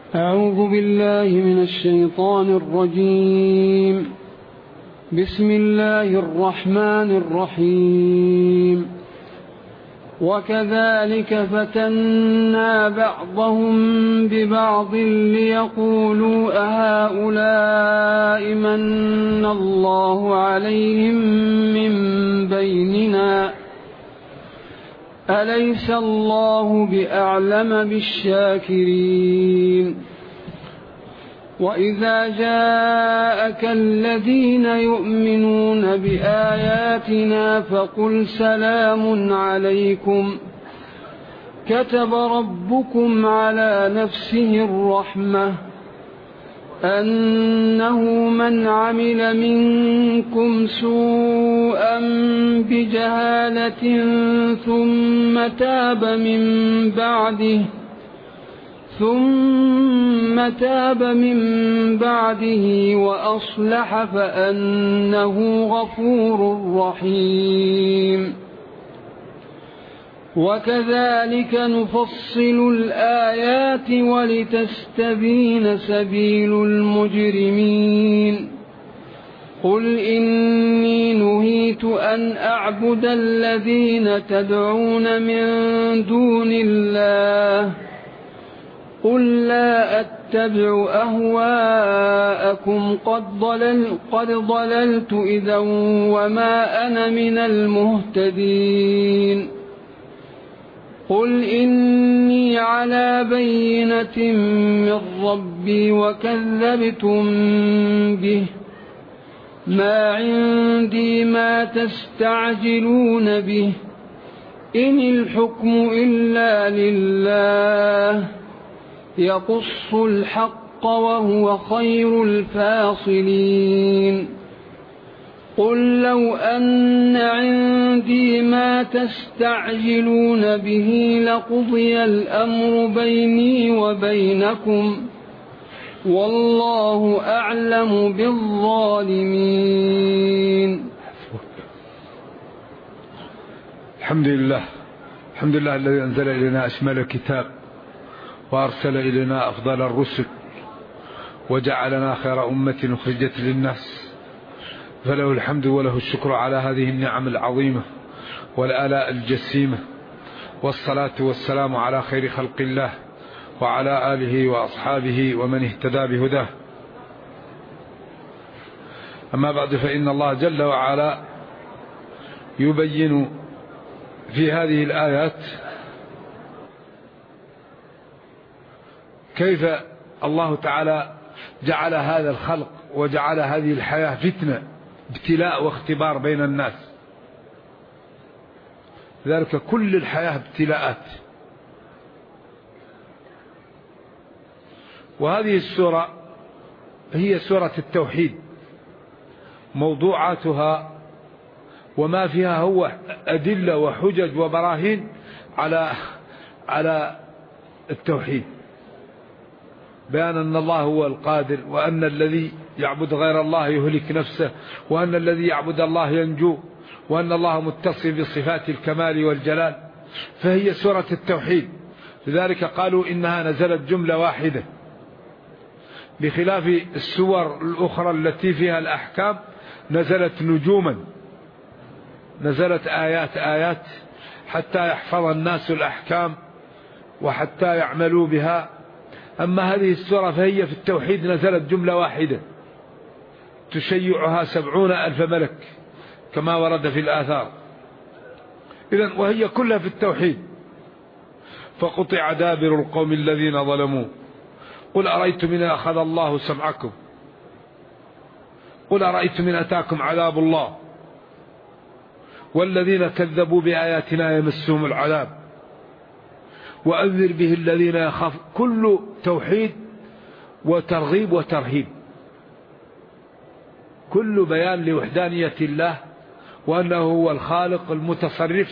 أعوذ بالله من الشيطان الرجيم. بسم الله الرحمن الرحيم. وكذلك فتنا بعضهم ببعض ليقولوا أهؤلاء من الله عليهم من بيننا أليس الله بأعلم بالشاكرين. وإذا جاءك الذين يؤمنون بآياتنا فقل سلام عليكم كتب ربكم على نفسه الرحمة أنه من عمل منكم سوءا بجهالة ثم تاب من بعده وأصلح فأنه غفور رحيم. وكذلك نفصل الآيات ولتستبين سبيل المجرمين. قل إني نهيت أن أعبد الذين تدعون من دون الله قل لا أتبع أهواءكم قد ضللت إذا وما أنا من المهتدين. قل إني على بينة من ربي وكذبتم به ما عندي ما تستعجلون به إن الحكم إلا لله يقص الحق وهو خير الفاصلين. قل لو أن عندي ما تستعجلون به لقضي الأمر بيني وبينكم والله أعلم بالظالمين. الحمد لله الذي أنزل إلينا أشمل الكتاب وأرسل إلينا أفضل الرسل وجعلنا خير أمة أخرجت للناس، فله الحمد وله الشكر على هذه النعم العظيمة والآلاء الجسيمة، والصلاة والسلام على خير خلق الله وعلى آله وأصحابه ومن اهتدى بهداه. أما بعد، فإن الله جل وعلا يبين في هذه الآيات كيف الله تعالى جعل هذا الخلق وجعل هذه الحياة فتنة، ابتلاء واختبار بين الناس. ذلك كل الحياة ابتلاءات. وهذه السورة هي سورة التوحيد، موضوعاتها وما فيها هو أدلة وحجج وبراهين على التوحيد، بيان أن الله هو القادر، وأن الذي يعبد غير الله يهلك نفسه، وأن الذي يعبد الله ينجو، وأن الله متصف بصفات الكمال والجلال. فهي سورة التوحيد. لذلك قالوا إنها نزلت جملة واحدة، بخلاف السور الأخرى التي فيها الأحكام نزلت نجوما، نزلت آيات حتى يحفظ الناس الأحكام وحتى يعملوا بها. أما هذه السورة فهي في التوحيد نزلت جملة واحدة تشيعها 70,000 ملك كما ورد في الآثار. إذن وهي كلها في التوحيد. فقطع دابر القوم الذين ظلموا قل أرأيتم إن أخذ الله سمعكم قل أرأيتم إن أتاكم عذاب الله والذين كذبوا بآياتنا يمسهم العذاب وأنذر به الذين يخاف. كل توحيد وترغيب وترهيب، كل بيان لوحدانية الله وأنه هو الخالق المتصرف،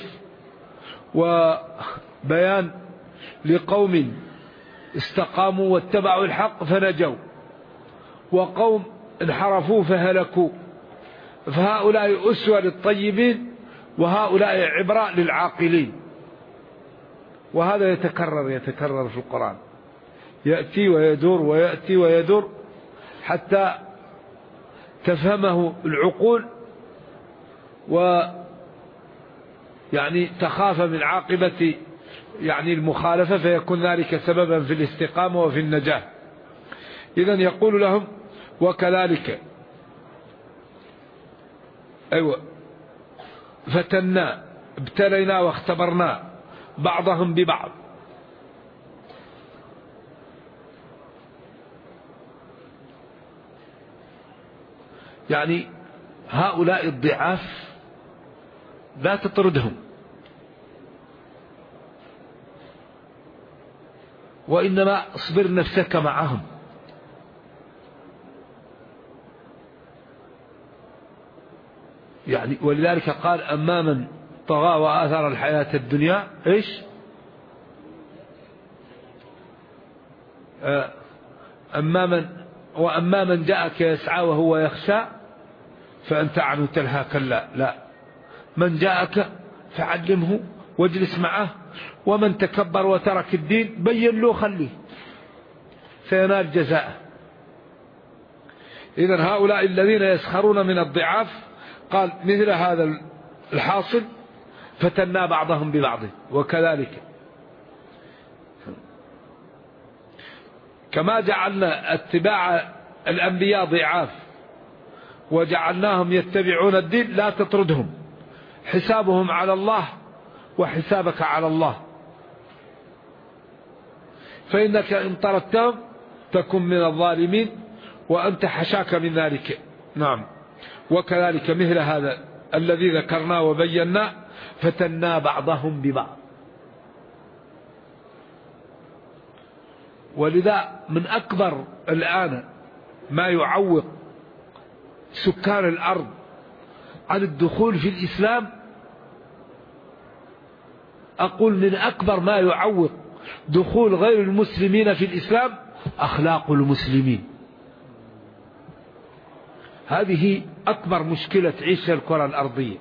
وبيان لقوم استقاموا واتبعوا الحق فنجوا، وقوم انحرفوا فهلكوا. فهؤلاء أسوة للطيبين وهؤلاء عبرة للعاقلين. وهذا يتكرر في القرآن. يأتي ويدور ويأتي ويدور حتى تفهمه العقول ويعني تخاف من عاقبة يعني المخالفة، فيكون ذلك سببا في الاستقامة وفي النجاة. إذن يقول لهم وكذلك فتنا ابتلينا واختبرنا بعضهم ببعض. يعني هؤلاء الضعاف لا تطردهم، وإنما اصبر نفسك معهم. يعني ولذلك قال أما من طغى وآثر الحياة الدنيا إيش وأما من جاءك يسعى وهو يخشى فأنت عنه تلهى كلا. لا، من جاءك فعلمه واجلس معه، ومن تكبر وترك الدين بين له خليه سينال جزاءه. إذن هؤلاء الذين يسخرون من الضعاف قال مثل هذا الحاصل فتنا بعضهم ببعض. وكذلك كما جعلنا اتباع الأنبياء ضعاف وجعلناهم يتبعون الدين، لا تطردهم، حسابهم على الله وحسابك على الله، فإنك إن طردتهم تكن من الظالمين وأنت حشاك من ذلك. نعم. وكذلك مثل هذا الذي ذكرنا وبينا فتنا بعضهم ببعض. ولذا من أكبر الآن ما يعوق سكان الأرض عن الدخول في الإسلام، أقول من أكبر ما يعوق دخول غير المسلمين في الإسلام أخلاق المسلمين. هذه أكبر مشكلة تعيشها الكرة الأرضية،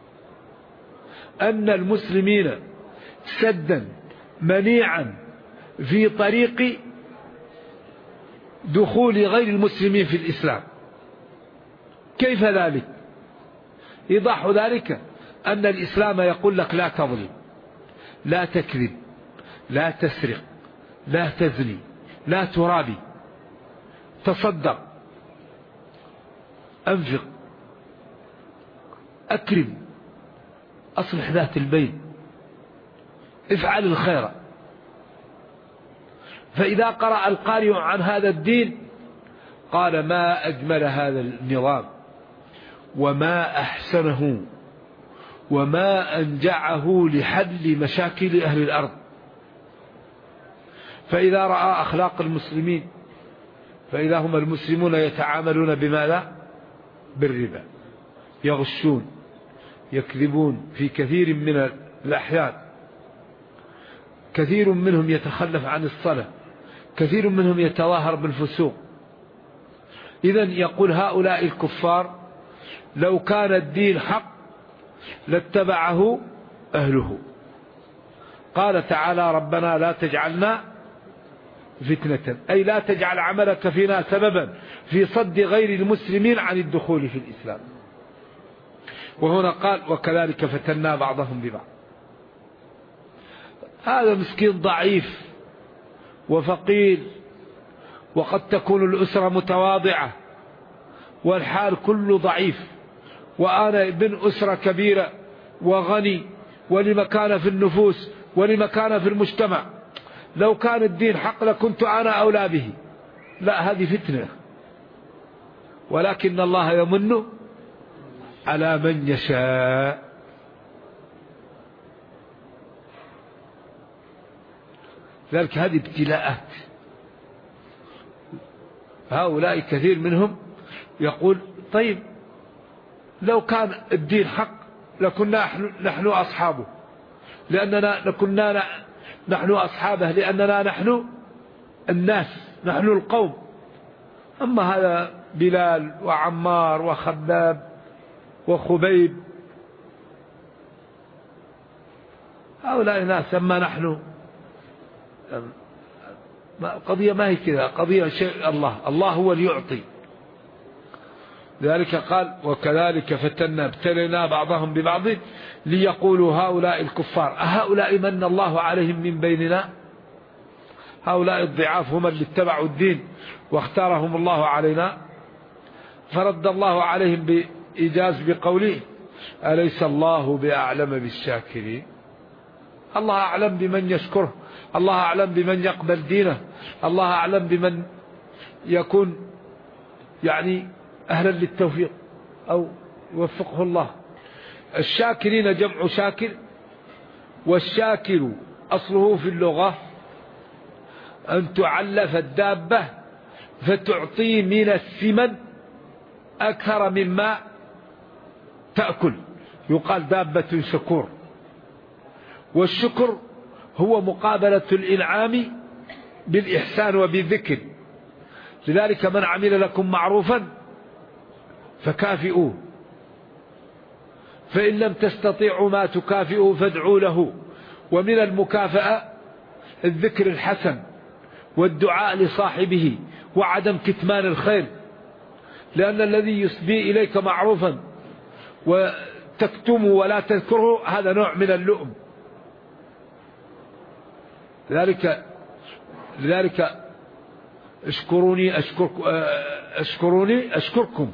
أن المسلمين سدا منيعا في طريق دخول غير المسلمين في الإسلام. كيف ذلك؟ إيضاح ذلك أن الإسلام يقول لك لا تظلم، لا تكذب، لا تسرق، لا تزني، لا ترابي، تصدق، أنفق، أكرم، أصلح ذات البين، افعل الخير. فإذا قرأ القارئ عن هذا الدين قال ما أجمل هذا النظام وما أحسنه وما أنجعه لحل مشاكل أهل الأرض. فإذا رأى أخلاق المسلمين فإذا هم المسلمون يتعاملون بماذا؟ بالربا، يغشون، يكذبون في كثير من الأحيان، كثير منهم يتخلف عن الصلاة، كثير منهم يتظاهر بالفسوق. إذن يقول هؤلاء الكفار لو كان الدين حق لاتبعه أهله. قال تعالى ربنا لا تجعلنا فتنة، أي لا تجعل عملك فينا سببا في صد غير المسلمين عن الدخول في الإسلام. وهنا قال وكذلك فتنا بعضهم ببعض. هذا مسكين ضعيف وفقير، وقد تكون الأسرة متواضعة والحال كله ضعيف، وأنا ابن أسرة كبيرة وغني ولمكانة في النفوس ولمكانة في المجتمع، لو كان الدين حق لكنت أنا أولى به. لا، هذه فتنة، ولكن الله يمن على من يشاء. ذلك هذه ابتلاءات. هؤلاء كثير منهم يقول طيب لو كان الدين حق لكنا نحن أصحابه، لأننا كنا نحن أصحابه، لأننا نحن الناس، نحن القوم. أما هذا بلال وعمار وخباب وخبيب، هؤلاء ناس، أما نحن قضية ما هي كذا، قضية شيء الله هو اللي يعطي. ذلك قال وكذلك فتنا ابتلينا بعضهم ببعض ليقولوا هؤلاء الكفار أهؤلاء من الله عليهم من بيننا. هؤلاء الضعاف هم اللي اتبعوا الدين واختارهم الله علينا. فرد الله عليهم بإيجاز بقوله أليس الله بأعلم بالشاكرين. الله أعلم بمن يشكره، الله أعلم بمن يقبل دينه، الله أعلم بمن يكون يعني أهلا للتوفيق أو يوفقه الله. الشاكرين جمع شاكر، والشاكر أصله في اللغة أن تعلف الدابة فتعطي من الثمن أكثر مما تأكل، يقال دابة شكور. والشكر هو مقابلة الإنعام بالإحسان وبالذكر. لذلك من عمل لكم معروفا فكافئوه، فإن لم تستطيعوا ما تكافئوا فادعوا له. ومن المكافأة الذكر الحسن والدعاء لصاحبه وعدم كتمان الخير، لأن الذي يسدي إليك معروفا وتكتمه ولا تذكره هذا نوع من اللؤم. لذلك اشكروني أشكركم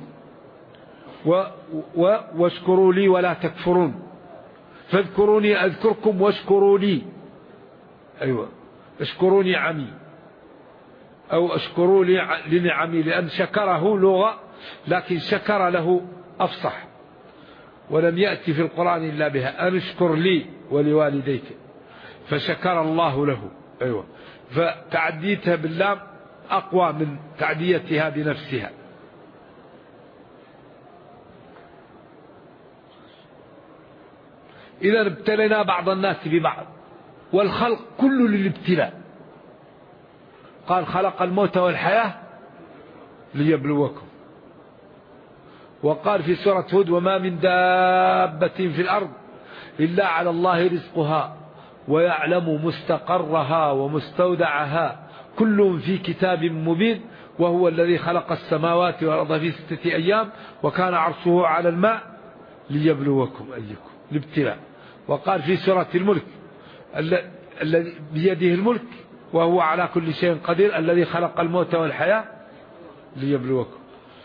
واشكروا لي ولا تكفرون. فاذكروني أذكركم واشكروا لي. أيوة اشكروني عمي أو اشكروا لي لنعمي، لأن شكره لغة لكن شكر له أفصح، ولم يأتي في القرآن إلا بها أن اشكر لي ولوالديك، فشكر الله له. أيوة فتعديتها باللام أقوى من تعديتها بنفسها. إذا ابتلينا بعض الناس ببعض، والخلق كله للابتلاء. قال خلق الموت والحياة ليبلوكم. وقال في سورة هود وما من دابة في الأرض إلا على الله رزقها ويعلم مستقرها ومستودعها كل في كتاب مبين وهو الذي خلق السماوات والأرض في 6 أيام وكان عرشه على الماء ليبلوكم أيكم، الابتلاء. وقال في سورة الملك الذي بيده الملك وهو على كل شيء قدير الذي خلق الموت والحياة ليبلوكم.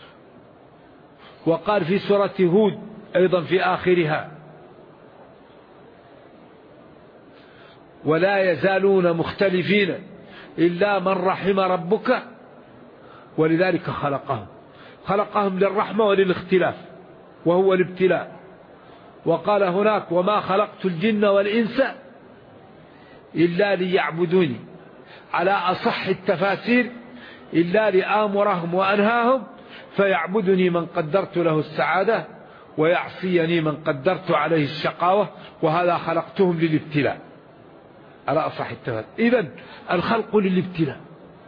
وقال في سورة هود أيضا في آخرها ولا يزالون مختلفين إلا من رحم ربك ولذلك خلقهم للرحمة وللاختلاف وهو الابتلاء. وقال هناك وما خلقت الجن والإنس إلا ليعبدوني، على أصح التفاسير إلا لآمرهم وأنهاهم فيعبدني من قدرت له السعادة ويعصيني من قدرت عليه الشقاوة، وهذا خلقتهم للابتلاء على أصح التفاسير. إذن الخلق للابتلاء.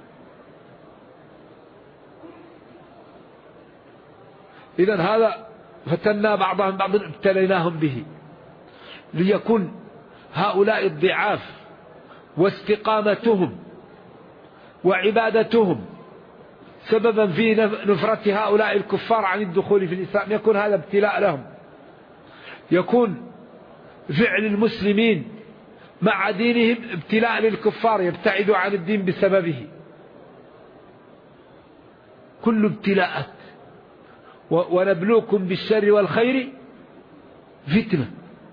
إذن هذا فتنا بعضهم بعض ابتليناهم به ليكون هؤلاء الضعاف واستقامتهم وعبادتهم سببا في نفرة هؤلاء الكفار عن الدخول في الإسلام، يكون هذا ابتلاء لهم. يكون فعل المسلمين مع دينهم ابتلاء للكفار يبتعدوا عن الدين بسببه. كل ابتلاءات ونبلوكم بالشر والخير فتنة.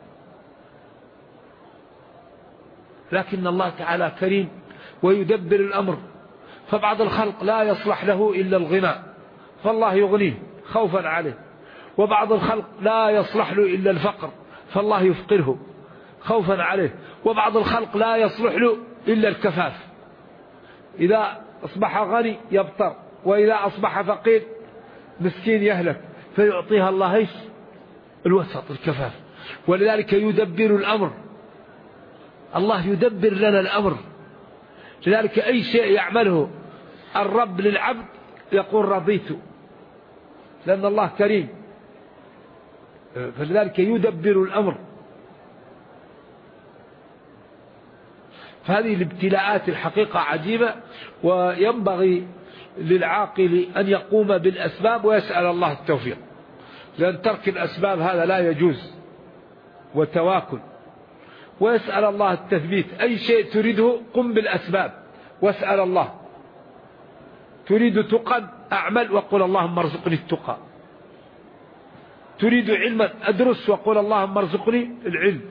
لكن الله تعالى كريم ويدبر الأمر، فبعض الخلق لا يصلح له إلا الغنى فالله يغنيه خوفا عليه، وبعض الخلق لا يصلح له إلا الفقر فالله يفقره خوفا عليه، وبعض الخلق لا يصلح له إلا الكفاف، إذا أصبح غني يبطر وإذا أصبح فقير مسكين يهلك، فيعطيها الله ايش؟ الوسط الكفاف. ولذلك يدبر الأمر، الله يدبر لنا الأمر. لذلك أي شيء يعمله الرب للعبد يقول رضيت، لأن الله كريم، فلذلك يدبر الأمر. فهذه الابتلاءات الحقيقة عجيبة، وينبغي للعاقل أن يقوم بالأسباب ويسأل الله التوفيق، لأن ترك الأسباب هذا لا يجوز، وتواكل، ويسأل الله التثبيت. أي شيء تريده قم بالأسباب واسأل الله. تريد تقى أعمل وقل اللهم ارزقني التقى. تريد علما أدرس وقل اللهم ارزقني العلم.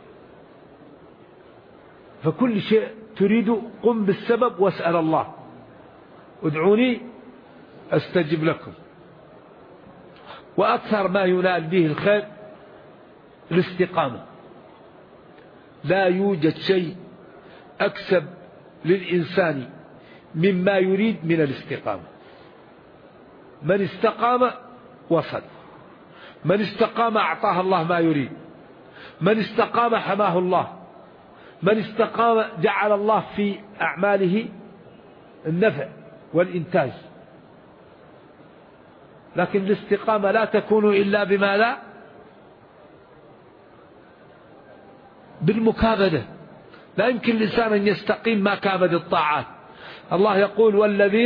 فكل شيء تريد قم بالسبب واسأل الله. ادعوني أستجب لكم. وأكثر ما ينال به الخير الاستقامة. لا يوجد شيء أكسب للإنسان مما يريد من الاستقامة. من استقام وصل، من استقام أعطاه الله ما يريد، من استقام حماه الله، من استقام جعل الله في أعماله النفع والإنتاج. لكن الاستقامة لا تكون إلا بما لا بالمكابدة. لا يمكن الإنسان أن يستقيم ما كابد الطاعات. الله يقول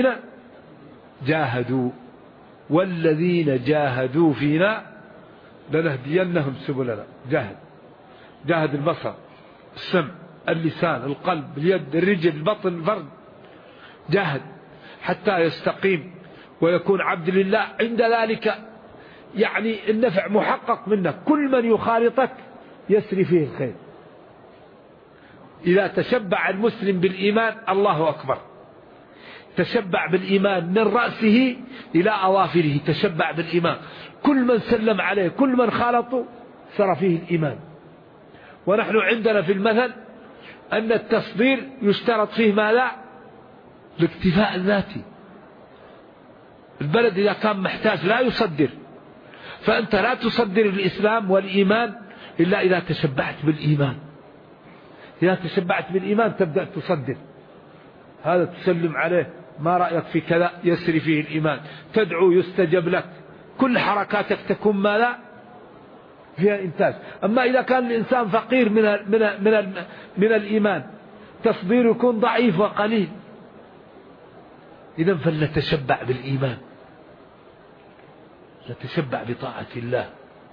والذين جاهدوا فينا لنهدينهم سبلنا. جاهد البصر، السمع، اللسان، القلب، اليد، الرجل، البطن، الفرد. جاهد حتى يستقيم ويكون عبد لله. عند ذلك يعني النفع محقق منك. كل من يخالطك يسري فيه الخير. إذا تشبع المسلم بالإيمان الله أكبر، تشبع بالإيمان من رأسه إلى أظافره، تشبع بالإيمان. كل من سلم عليه، كل من خالطه سر فيه الإيمان. ونحن عندنا في المثل أن التصدير يشترط فيه ما لا الاكتفاء الذاتي. البلد إذا كان محتاج لا يصدر، فأنت لا تصدر الإسلام والإيمان إلا إذا تشبعت بالإيمان. إذا تشبعت بالإيمان تبدأ تصدر. هذا تسلم عليه، ما رأيك في كذا، يسري فيه الإيمان. تدعو يستجب لك. كل حركاتك تكون ما لا فيها إنتاج. أما إذا كان الإنسان فقير من الإيمان تصديره يكون ضعيف وقليل. إذن فلنتشبع بالإيمان، نتشبع بطاعة الله.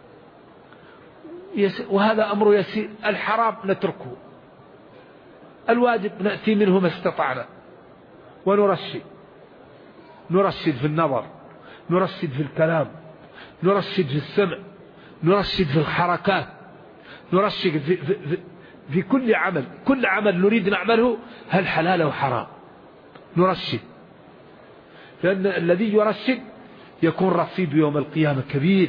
وهذا أمر يسير. الحرام نتركه، الواجب نأتي منه ما استطعنا. ونرشد في النظر، نرشد في الكلام، نرشد في السمع، نرشد في الحركات، نرشد في كل عمل. كل عمل نريد نعمله هل حلال أو حرام نرشد. لأن الذي يرشد يكون رصيد يوم القيامة كبير.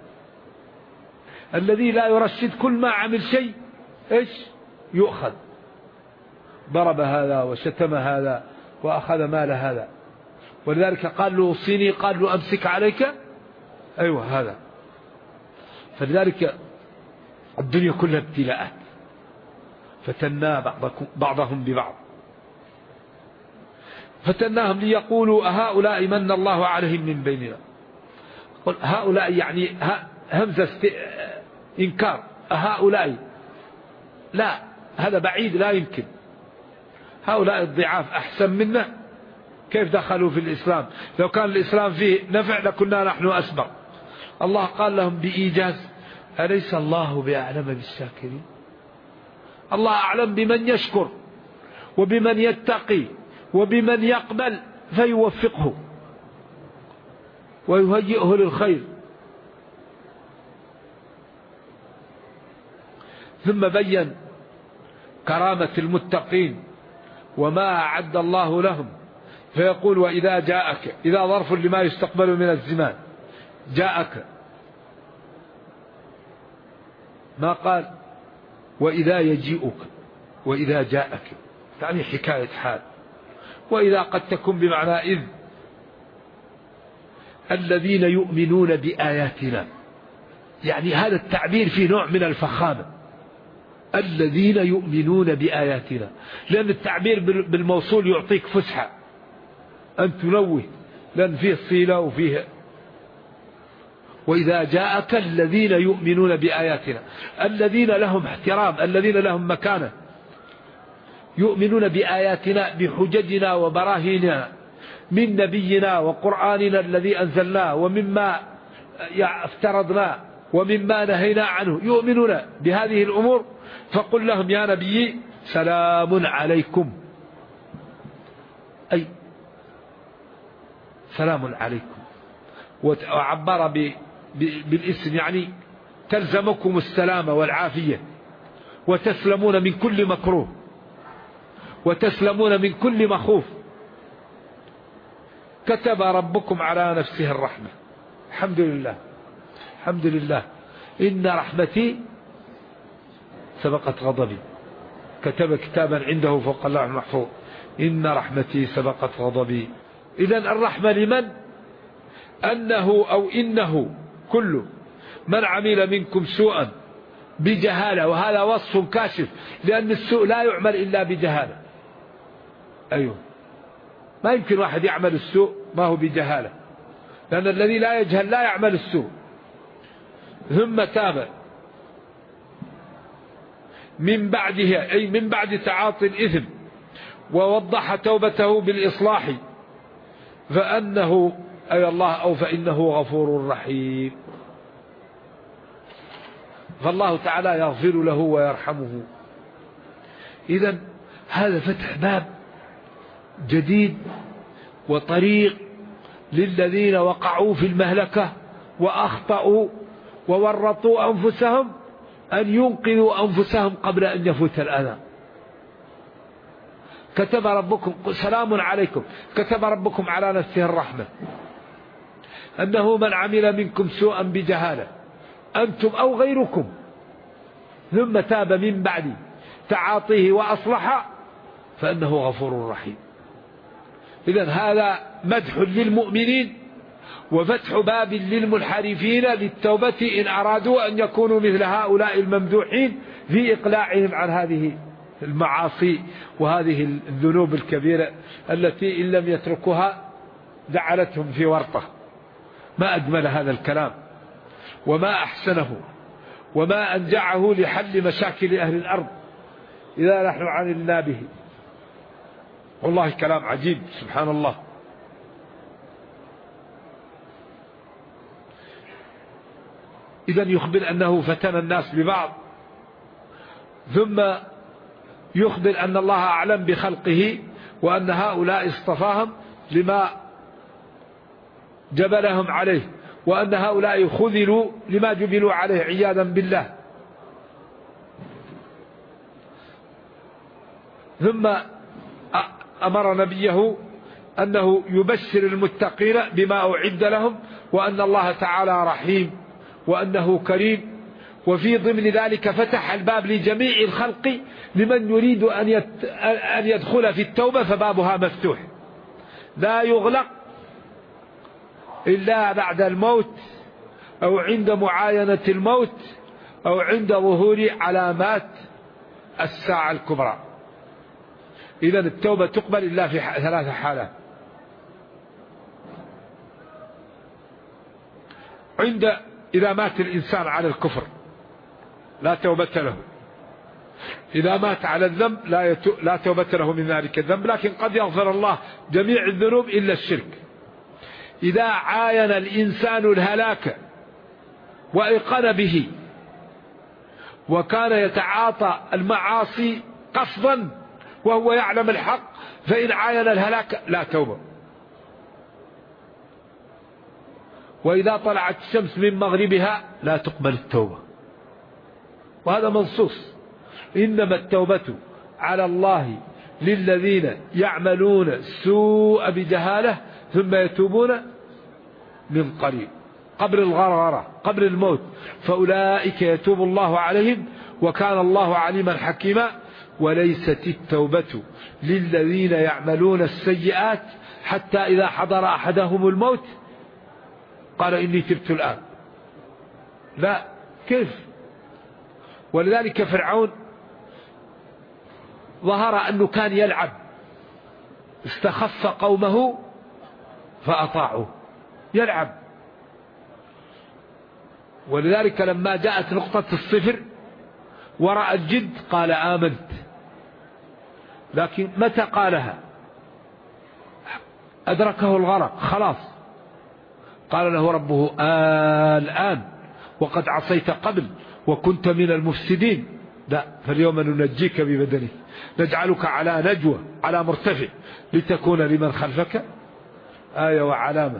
الذي لا يرشد كل ما عمل شيء إيش يؤخذ. ضرب هذا وشتم هذا وأخذ مال هذا. ولذلك قال له وصيني، قال له أمسك عليك. أيوة هذا. فلذلك الدنيا كلها ابتلاءات، فتنا بعضهم ببعض. فتناهم ليقولوا أهؤلاء من الله عليهم من بيننا. قل هؤلاء يعني همزة إنكار. أهؤلاء لا، هذا بعيد لا يمكن. هؤلاء الضعاف أحسن منا، كيف دخلوا في الإسلام؟ لو كان الإسلام فيه نفع لكنا نحن أسبق. الله قال لهم بإيجاز أليس الله بأعلم بالشاكرين. الله أعلم بمن يشكر وبمن يتقي وبمن يقبل فيوفقه ويهيئه للخير. ثم بين كرامة المتقين وما أعد الله لهم، فيقول وإذا جاءك، إذا ظرف لما يستقبل من الزمان، جاءك، ما قال وإذا يجيئك، وإذا جاءك يعني حكاية حال. وإذا قد تكون بمعنى إذ. الذين يؤمنون بآياتنا، يعني هذا التعبير فيه نوع من الفخامة. الذين يؤمنون بآياتنا، لأن التعبير بالموصول يعطيك فسحة أن تنوه، لأن فيه صلة وفيه. وإذا جاءك الذين يؤمنون بآياتنا، الذين لهم احترام، الذين لهم مكانة. يؤمنون بآياتنا بحججنا وبراهيننا من نبينا وقرآننا الذي أنزلناه ومما افترضناه ومما نهينا عنه، يؤمنون بهذه الأمور، فقل لهم يا نبي سلام عليكم، أي سلام عليكم. وعبر بالاسم يعني تلزمكم السلامة والعافية، وتسلمون من كل مكروه، وتسلمون من كل مخوف. كتب ربكم على نفسه الرحمة. الحمد لله، الحمد لله. إن رحمتي سبقت غضبي. كتب كتابا عنده فوق اللوح المحفوظ: إن رحمتي سبقت غضبي. إذن الرحمة لمن؟ أنه أو إنه كل من عمل منكم سوءا بجهالة، وهذا وصف كاشف، لأن السوء لا يعمل إلا بجهالة. أيوه، ما يمكن واحد يعمل السوء ما هو بجهالة، لأن الذي لا يجهل لا يعمل السوء. ثم تاب من بعدها، أي من بعد تعاطي الإثم، ووضح توبته بالإصلاح، فأنه أي الله أو فإنه غفور رحيم. فالله تعالى يغفر له ويرحمه. إذن هذا فتح باب جديد وطريق للذين وقعوا في المهلكة وأخطأوا وورطوا أنفسهم، أن ينقذوا أنفسهم قبل أن يفوت الأذى. كتب ربكم سلام عليكم، كتب ربكم على نفسه الرحمة أنه من عمل منكم سوءا بجهالة أنتم أو غيركم ثم تاب من بعد تعاطيه وأصلح فإنه غفور رحيم. إذن هذا مدح للمؤمنين وفتح باب للمنحرفين للتوبة إن أرادوا أن يكونوا مثل هؤلاء الممدوحين في إقلاعهم عن هذه المعاصي وهذه الذنوب الكبيرة التي إن لم يتركوها جعلتهم في ورطة. ما أجمل هذا الكلام وما أحسنه وما أنجعه لحل مشاكل أهل الأرض إذا نحن عملنا به. والله كلام عجيب سبحان الله. إذن يخبر أنه فتن الناس ببعض، ثم يخبر أن الله أعلم بخلقه وأن هؤلاء اصطفاهم لما جبلهم عليه، وأن هؤلاء خذلوا لما جبلوا عليه عياذا بالله. ثم أمر نبيه أنه يبشر المتقين بما أعد لهم، وأن الله تعالى رحيم وأنه كريم. وفي ضمن ذلك فتح الباب لجميع الخلق لمن يريد أن يدخل في التوبة، فبابها مفتوح لا يغلق إلا بعد الموت أو عند معاينة الموت أو عند ظهور علامات الساعة الكبرى. إذن التوبة تقبل إلا في 3 حالات: إذا مات الإنسان على الكفر لا توبة له، إذا مات على الذنب لا توبة له من ذلك الذنب، لكن قد يغفر الله جميع الذنوب إلا الشرك. إذا عاين الإنسان الهلاك وأيقن به وكان يتعاطى المعاصي قصدا وهو يعلم الحق، فإن عاين الهلاك لا توبة. وإذا طلعت الشمس من مغربها لا تقبل التوبة، وهذا منصوص. إنما التوبة على الله للذين يعملون السوء بجهالة ثم يتوبون من قريب قبل الغرغرة قبل الموت، فأولئك يتوب الله عليهم وكان الله عليما حكيما. وليست التوبة للذين يعملون السيئات حتى إذا حضر أحدهم الموت قال إني تبت الآن، لا، كيف؟ ولذلك فرعون ظهر أنه كان يلعب، استخف قومه فأطاعوه، يلعب. ولذلك لما جاءت نقطة الصفر ورأى الجد قال آمنت. لكن متى قالها أدركه الغرق خلاص، قال له ربه الآن وقد عصيت قبل وكنت من المفسدين، لا، فاليوم ننجيك ببدنك نجعلك على نجوى على مرتفع لتكون لمن خلفك آية وعلامة.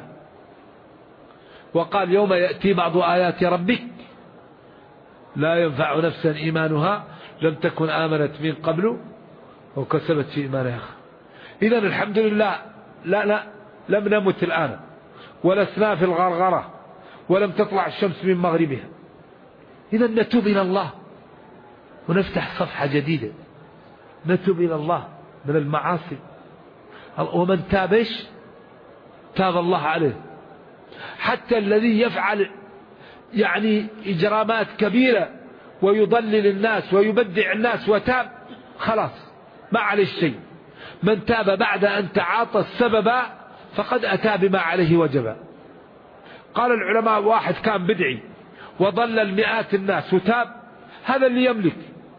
وقال يوم يأتي بعض آيات ربك لا ينفع نفسا إيمانها لم تكن آمنت من قبل وكسبت في إيمانها. إذن الحمد لله لا لم نمت الآن ولسنا في الغرغرة ولم تطلع الشمس من مغربها. إذن نتوب إلى الله ونفتح صفحة جديدة، نتوب إلى الله من المعاصي. ومن تابش تاب الله عليه. حتى الذي يفعل يعني إجرامات كبيرة ويضلل الناس ويبدع الناس وتاب خلاص ما عليه شيء. من تاب بعد أن تعاطى السبب فقد أتى بما عليه وجب. قال العلماء واحد كان بدعي وضلل مئات الناس وتاب، هذا اللي يملك.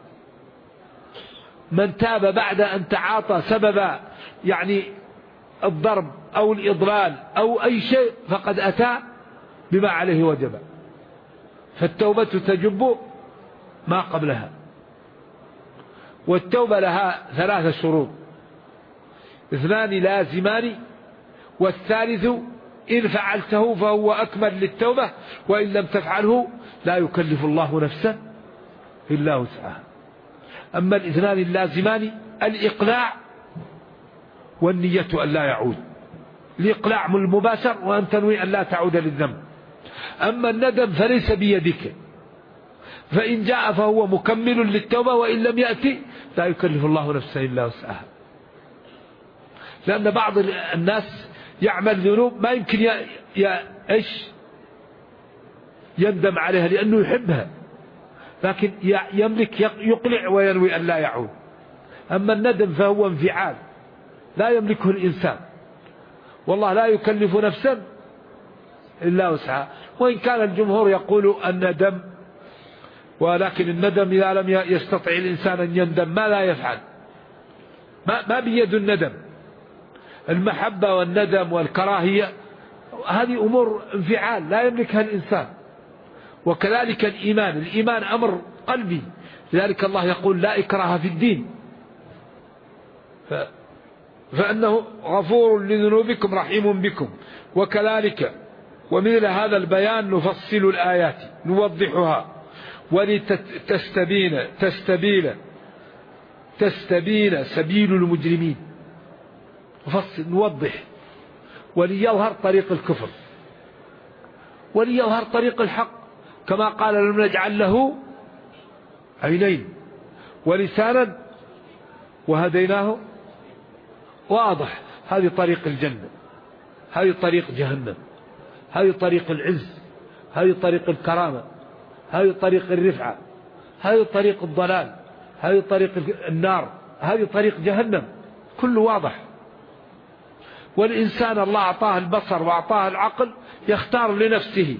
من تاب بعد أن تعاطى سبب يعني الضرب أو الإضلال أو أي شيء فقد أتى بما عليه وجب. فالتوبة تجب ما قبلها. والتوبة لها 3 شروط، 2 لازمان، والثالث إن فعلته فهو أكمل للتوبة، وإن لم تفعله لا يكلف الله نفسا إلا وسعها. أما ال2 اللازمان الإقلاع والنية أن لا يعود. الإقلاع المباشر وأن تنوي أن لا تعود للذنب. أما الندم فليس بيدك، فإن جاء فهو مكمل للتوبة، وإن لم يأتي لا يكلف الله نفسا إلا وسعها. لأن بعض الناس يعمل ذنوب ما يمكن يندم عليها لأنه يحبها، لكن يملك يقلع وينوي أن لا يعود. أما الندم فهو انفعال لا يملكه الإنسان، والله لا يكلف نفسا إلا وسعها. وإن كان الجمهور يقول الندم، ولكن الندم إذا لم يستطع الإنسان أن يندم ما لا يفعل، ما بيد الندم. المحبة والندم والكراهية هذه أمور انفعال لا يملكها الإنسان. وكذلك الإيمان أمر قلبي، لذلك الله يقول لا إكراه في الدين، فأنه غفور لذنوبكم رحيم بكم. وكذلك ومثل هذا البيان نفصل الآيات نوضحها تستبين سبيل المجرمين، نوضح وليظهر طريق الكفر وليظهر طريق الحق، كما قال لم نجعل له عينين ولسانا وهديناه. واضح هذه طريق الجنة، هذه طريق جهنم، هذه طريق العز، هذه طريق الكرامة، هذه طريق الرفعة، هذه طريق الضلال، هذه طريق النار، هذه طريق جهنم، كله واضح. والإنسان الله أعطاه البصر وأعطاه العقل يختار لنفسه.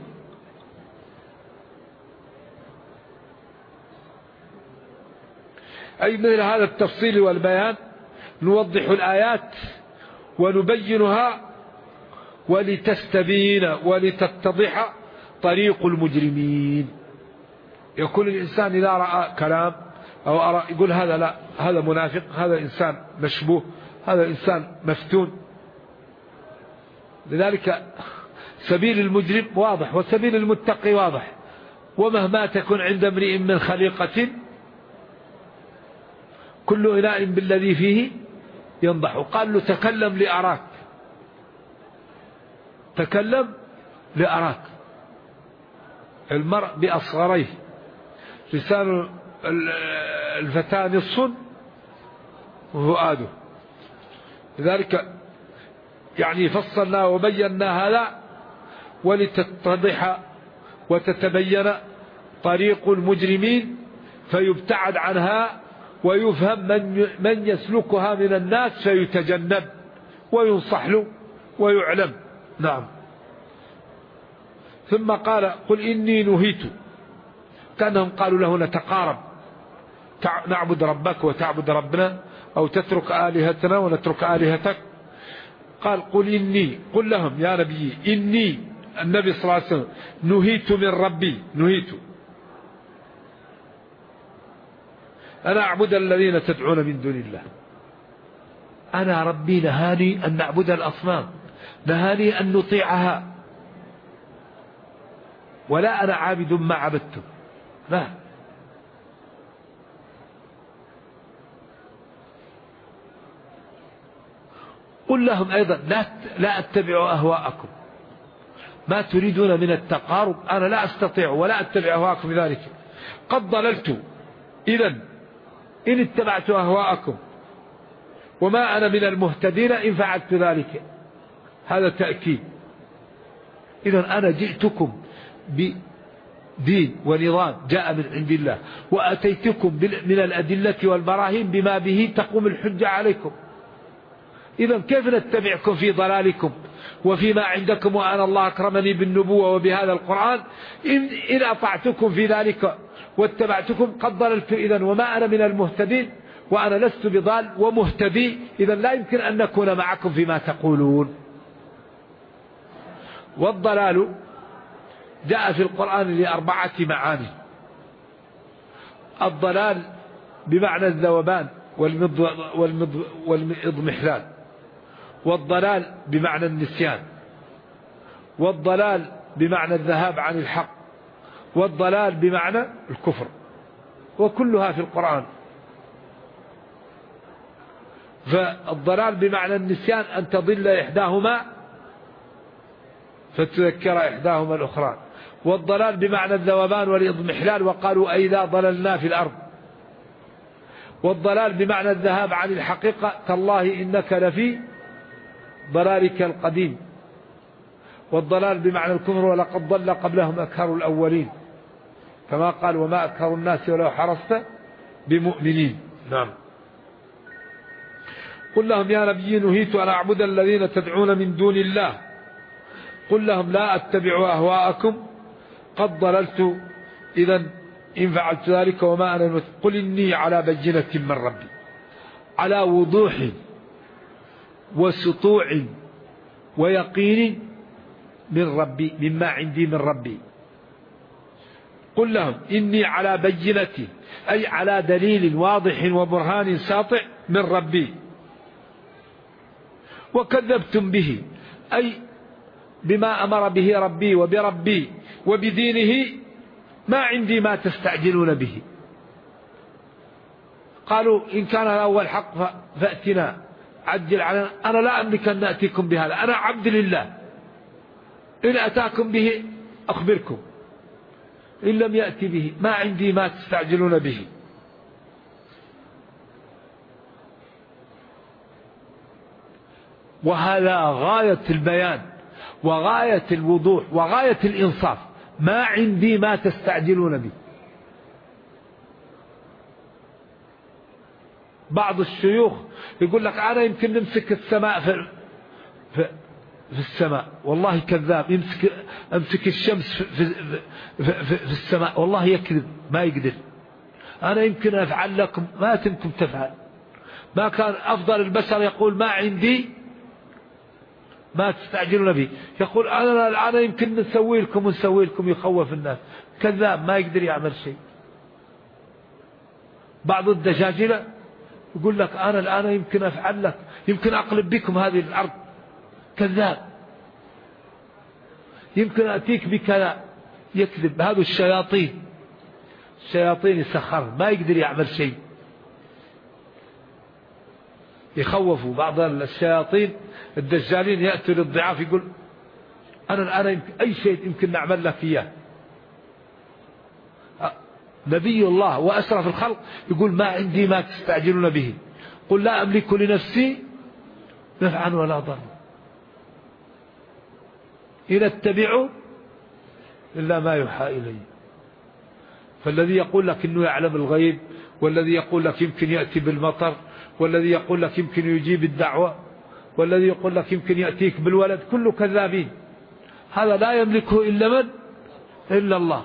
أي مثل هذا التفصيل والبيان نوضح الآيات ونبينها ولتستبين ولتتضح طريق المجرمين. يقول الإنسان إذا رأى كلام أو يقول هذا لا، هذا منافق، هذا إنسان مشبوه، هذا إنسان مفتون. لذلك سبيل المجرم واضح وسبيل المتقي واضح. ومهما تكن عند امرئ من خليقة كل إناء بالذي فيه ينضح. قال له تكلم لأراك، تكلم لأراك. المرء بأصغريه، لسان الفتاة نصف وفؤاده. لذلك يعني فصلنا وبينا هذا ولتتضح وتتبين طريق المجرمين فيبتعد عنها ويفهم من يسلكها من الناس فيتجنب وينصح له ويعلم. نعم. ثم قال قل إني نهيت، كأنهم قالوا له نتقارب، نعبد ربك وتعبد ربنا، أو تترك آلهتنا ونترك آلهتك؟ قال قل لهم يا نبي إني النبي صلى الله عليه وسلم نهيت من ربي، نهيت أنا أعبد الذين تدعون من دون الله. أنا ربي نهاني أن نعبد الأصنام، نهاني أن نطيعها، ولا أنا عابد ما عبدتم. لا، قل لهم أيضا لا أتبع أهواءكم، ما تريدون من التقارب أنا لا أستطيع ولا أتبع أهواءكم بذلك، قد ضللت إذن إن اتبعت أهواءكم وما أنا من المهتدين إن فعلت ذلك. هذا تأكيد. إذن أنا جئتكم بدين ونظام جاء من عند الله، وأتيتكم من الأدلة والبراهين بما به تقوم الحجة عليكم. إذن كيف نتبعكم في ضلالكم وفيما عندكم وأنا الله أكرمني بالنبوة وبهذا القرآن؟ إن أطعتكم في ذلك واتبعتكم قد ضللت إذن وما أنا من المهتدين، وأنا لست بضال ومهتدي، إذن لا يمكن أن نكون معكم فيما تقولون. والضلال جاء في القرآن ل4 معاني. الضلال بمعنى الذوبان والإضمحلال، والضلال بمعنى النسيان، والضلال بمعنى الذهاب عن الحق، والضلال بمعنى الكفر، وكلها في القرآن. فالضلال بمعنى النسيان أن تضل إحداهما فتذكر إحداهما الأخرى، والضلال بمعنى الذوبان والإضمحلال وقالوا أئذا ضللنا في الأرض، والضلال بمعنى الذهاب عن الحقيقة تالله إنك لفي ضلالك القديم، والضلال بمعنى الكفر ولقد ضل قبلهم أكثر الأولين، كما قال وما أكثر الناس ولو حرصت بمؤمنين. نعم. قل لهم يا نبي نهيت أن أعبد الذين تدعون من دون الله، قل لهم لا أتبع أهواءكم قد ضللت إذن إن فعلت ذلك وما أنا قل إني على بينة من ربي، على وضوح وسطوع ويقين من ربي مما عندي من ربي. قل لهم إني على بينة أي على دليل واضح وبرهان ساطع من ربي، وكذبتم به أي بما أمر به ربي وبربي وبدينه ما عندي ما تستعجلون به. قالوا إن كان الأول حق فأتنا عجل علينا، أنا لا أملك أن نأتيكم بهذا، أنا عبد لله، إن أتاكم به أخبركم، إن لم يأتي به ما عندي ما تستعجلون به. وهذا غاية البيان وغاية الوضوح وغاية الإنصاف، ما عندي ما تستعجلون به. بعض الشيوخ يقول لك أنا يمكن نمسك السماء في السماء، والله كذاب، أمسك الشمس في السماء، والله يكذب ما يقدر. أنا يمكن أفعل لكم ما تمكن تفعل. ما كان أفضل البشر يقول ما عندي ما تستعجلون به، يقول أنا يمكن نسوي لكم ونسوي لكم، يخوف الناس، كذاب ما يقدر يعمل شيء. بعض الدجاجلة يقول لك أنا الآن يمكن أفعل لك، يمكن أقلب بكم هذه الأرض، كذاب، يمكن أتيك بكذا، يكذب. هذا الشياطين يسخر ما يقدر يعمل شيء، يخوفوا. بعض الشياطين الدجالين يأتوا للضعاف يقول أنا الآن يمكن أي شيء يمكن نعمل لك إياه. نبي الله وأشرف الخلق يقول ما عندي ما تستعجلون به، قل لا أملك لنفسي نفعا ولا ضرا إن اتبع إلا ما يوحى إلي. فالذي يقول لك إنه يعلم الغيب، والذي يقول لك يمكن يأتي بالمطر، والذي يقول لك يمكن يجيب الدعوة، والذي يقول لك يمكن يأتيك بالولد، كله كذابين. هذا لا يملكه إلا من؟ إلا الله.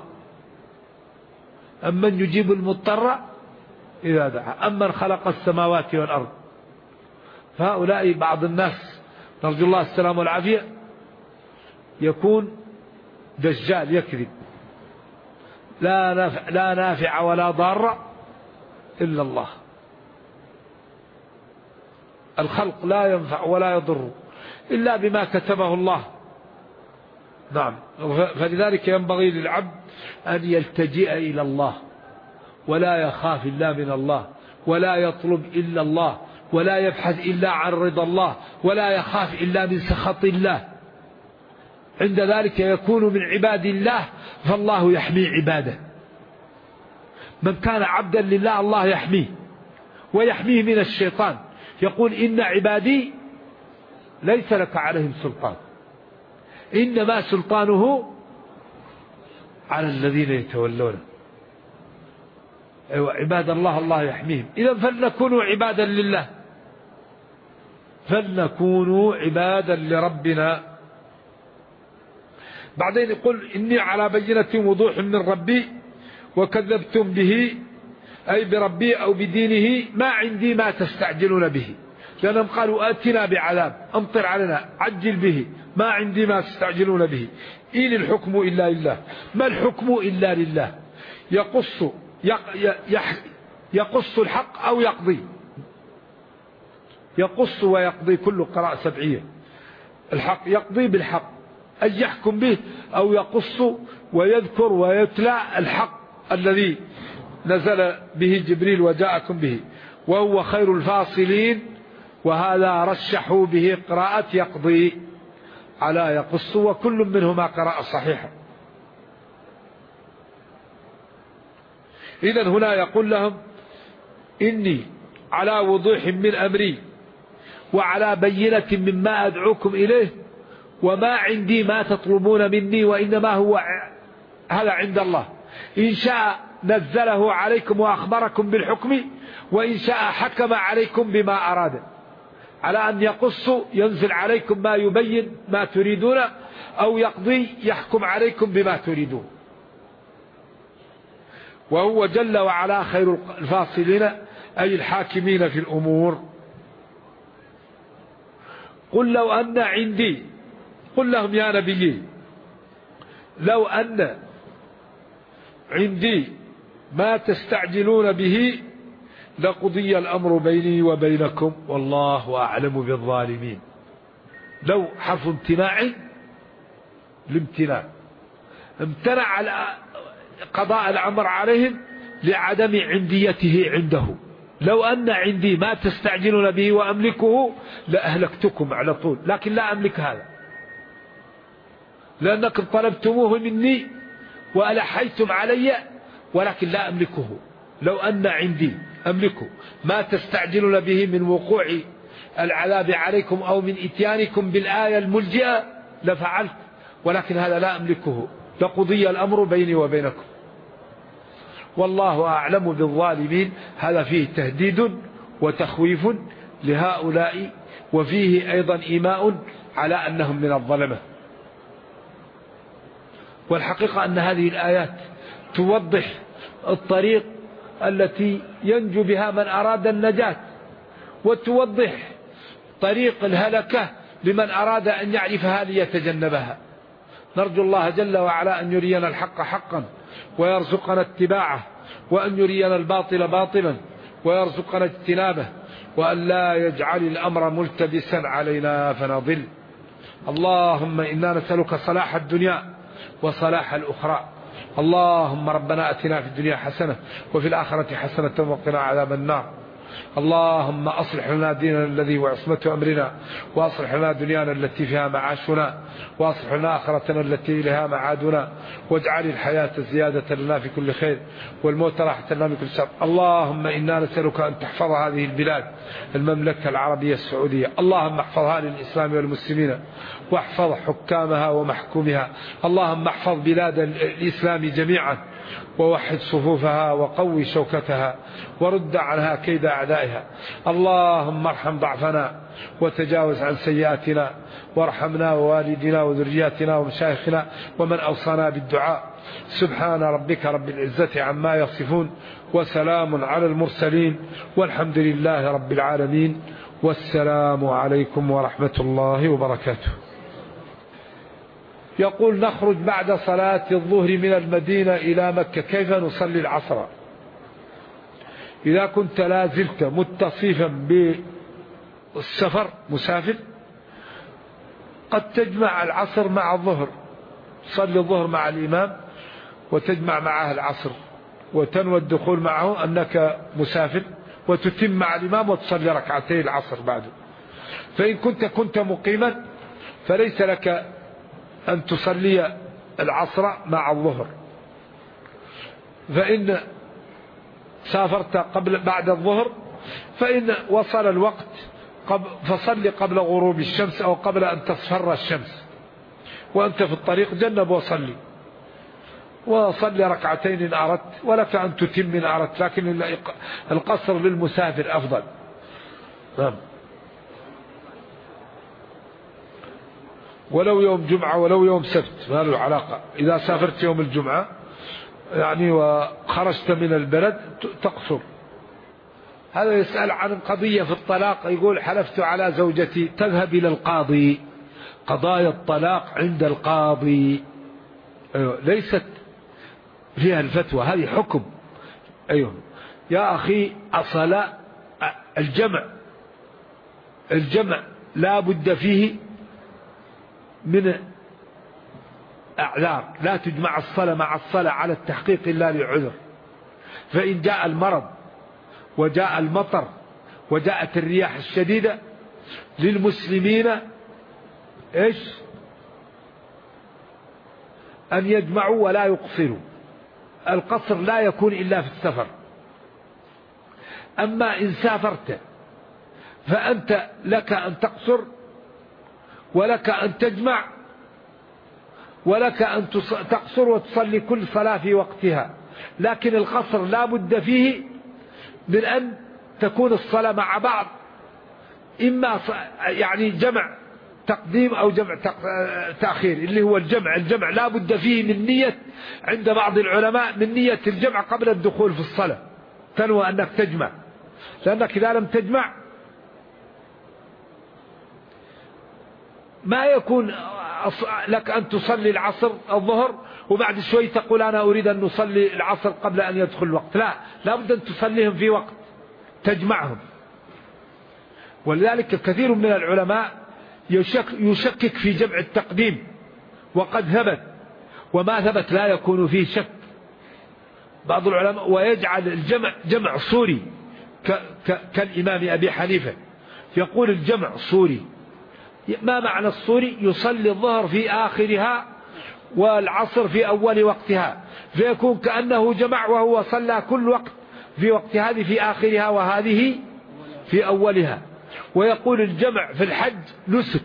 أمن يجيب المضطر إذا دعا، أمن خلق السماوات والأرض فهؤلاء بعض الناس نرجو الله السلام والعافية يكون دجال يكذب، لا نافع ولا ضار إلا الله، الخلق لا ينفع ولا يضر إلا بما كتبه الله. نعم، فلذلك ينبغي للعبد أن يلتجئ إلى الله ولا يخاف إلا من الله، ولا يطلب إلا الله، ولا يبحث إلا عن رضا الله، ولا يخاف إلا من سخط الله. عند ذلك يكون من عباد الله، فالله يحمي عباده. من كان عبدا لله الله يحميه ويحميه من الشيطان. يقول إن عبادي ليس لك عليهم سلطان، إنما سلطانه على الذين يتولونه. أيوة، عباد الله الله يحميهم. إذا فلنكونوا عبادا لله، فلنكونوا عبادا لربنا. بعدين يقول إني على بينة وضوح من ربي وكذبتم به، أي بربي أو بدينه، ما عندي ما تستعجلون به. لأنهم قالوا آتنا بعذاب، أمطر علينا، عجل به، ما عندي ما تستعجلون به. إن الحكم إلا لله. ما الحكم إلا لله؟ يقص الحق أو يقضي. يقص ويقضي، كل قراءة سبعية. الحق يقضي بالحق أن يحكم به، أو يقص ويذكر ويتلى الحق الذي نزل به جبريل وجاءكم به، وهو خير الفاصلين. وهذا رشحوا به قراءة يقضي على يقص، وكل منهما قراءة صحيحة. إذن هنا يقول لهم إني على وضوح من أمري وعلى بينة مما أدعوكم إليه، وما عندي ما تطلبون مني، وإنما هو هذا عند الله. إن شاء نزله عليكم وأخبركم بالحكم، وإن شاء حكم عليكم بما أراد. على أن يقص ينزل عليكم ما يبين ما تريدون، أو يقضي يحكم عليكم بما تريدون. وهو جل وعلا خير الفاصلين، أي الحاكمين في الأمور. قل لو أن عندي، قل لهم يا نبي لو أن عندي ما تستعجلون به لقضي الأمر بيني وبينكم والله أعلم بالظالمين. لو حرف امتناع لامتناع، امتنع على قضاء الأمر عليهم لعدم عنديته عنده. لو أن عندي ما تستعجلون به وأملكه لأهلكتكم على طول، لكن لا أملك هذا، لأنكم طلبتموه مني وألحيتم علي، ولكن لا أملكه. لو أن عندي أملكه ما تستعجلون به من وقوع العذاب عليكم أو من إتيانكم بالآية الملجئة لفعلت، ولكن هذا لا أملكه، لقضي الأمر بيني وبينكم والله أعلم بالظالمين. هذا فيه تهديد وتخويف لهؤلاء، وفيه أيضا إيماء على أنهم من الظلمة. والحقيقة أن هذه الآيات توضح الطريق التي ينجو بها من أراد النجاة، وتوضح طريق الهلكة لمن أراد أن يعرفها ليتجنبها. نرجو الله جل وعلا أن يرينا الحق حقا ويرزقنا اتباعه، وأن يرينا الباطل باطلا ويرزقنا اجتنابه، وأن لا يجعل الأمر ملتبسا علينا فنضل. اللهم إنا نسألك صلاح الدنيا وصلاح الأخرى. اللهم ربنا أتنا في الدنيا حسنة وفي الآخرة حسنة وقنا عذاب النار. اللهم أصلح لنا ديننا الذي هو عصمة أمرنا، وأصلح لنا دنيانا التي فيها معاشنا، وأصلح لنا آخرتنا التي إليها معادنا، واجعل الحياة زيادة لنا في كل خير والموت راحة لنا من كل شر. اللهم إنا نسألك أن تحفظ هذه البلاد المملكة العربية السعودية. اللهم احفظها للإسلام والمسلمين، واحفظ حكامها ومحكومها. اللهم احفظ بلاد الإسلام جميعا، ووحد صفوفها وقوي شوكتها، ورد عنها كيد أعدائها. اللهم ارحم ضعفنا وتجاوز عن سيئاتنا، وارحمنا ووالدنا وذرياتنا ومشايخنا ومن أوصانا بالدعاء. سبحان ربك رب العزة عما يصفون، وسلام على المرسلين، والحمد لله رب العالمين. والسلام عليكم ورحمة الله وبركاته. يقول: نخرج بعد صلاة الظهر من المدينة إلى مكة، كيف نصلي العصر؟ إذا كنت لا زلت متصفا بالسفر مسافر قد تجمع العصر مع الظهر، تصلي الظهر مع الإمام وتجمع معه العصر وتنوي الدخول معه أنك مسافر، وتتم مع الإمام وتصلي ركعتي العصر بعده. فإن كنت مقيما فليس لك أن تصلي العصر مع الظهر. فإن سافرت بعد الظهر فإن وصل الوقت فصلي قبل غروب الشمس أو قبل أن تصفر الشمس، وأنت في الطريق جنب وصلي ركعتين إن أردت، ولك أن تتم إن أردت، لكن القصر للمسافر أفضل. نعم. ولو يوم جمعة ولو يوم سبت ما له علاقة. إذا سافرت يوم الجمعة يعني وخرجت من البلد تقصر. هذا يسأل عن قضية في الطلاق، يقول: حلفت على زوجتي، تذهب إلى القاضي، قضايا الطلاق عند القاضي. أيوه، ليست فيها الفتوى، هذه حكم. أيوه يا أخي، أصل الجمع لا بد فيه من أعذار، لا تجمع الصلاة مع الصلاة على التحقيق إلا لعذر. فإن جاء المرض وجاء المطر وجاءت الرياح الشديدة للمسلمين إيش؟ أن يجمعوا ولا يقصروا. القصر لا يكون إلا في السفر. أما إن سافرت فأنت لك أن تقصر ولك أن تجمع ولك أن تقصر وتصلي كل صلاة في وقتها، لكن القصر لا بد فيه من أن تكون الصلاة مع بعض، إما يعني جمع تقديم أو جمع تأخير، اللي هو الجمع لا بد فيه من نية عند بعض العلماء، من نية الجمع قبل الدخول في الصلاة، تنوى أنك تجمع، لأنك إذا لم تجمع ما يكون لك أن تصلي العصر الظهر وبعد شوي تقول أنا أريد أن نصلي العصر قبل أن يدخل الوقت. لا بد أن تصليهم في وقت تجمعهم. ولذلك كثير من العلماء يشكك في جمع التقديم، وقد ثبت، وما ثبت لا يكون فيه شك. بعض العلماء ويجعل الجمع جمع صوري كالإمام أبي حنيفة، يقول الجمع صوري. ما معنى الصوري؟ يصلي الظهر في آخرها والعصر في أول وقتها، فيكون كأنه جمع وهو صلى كل وقت في وقت هذه في آخرها وهذه في أولها. ويقول الجمع في الحج نسك،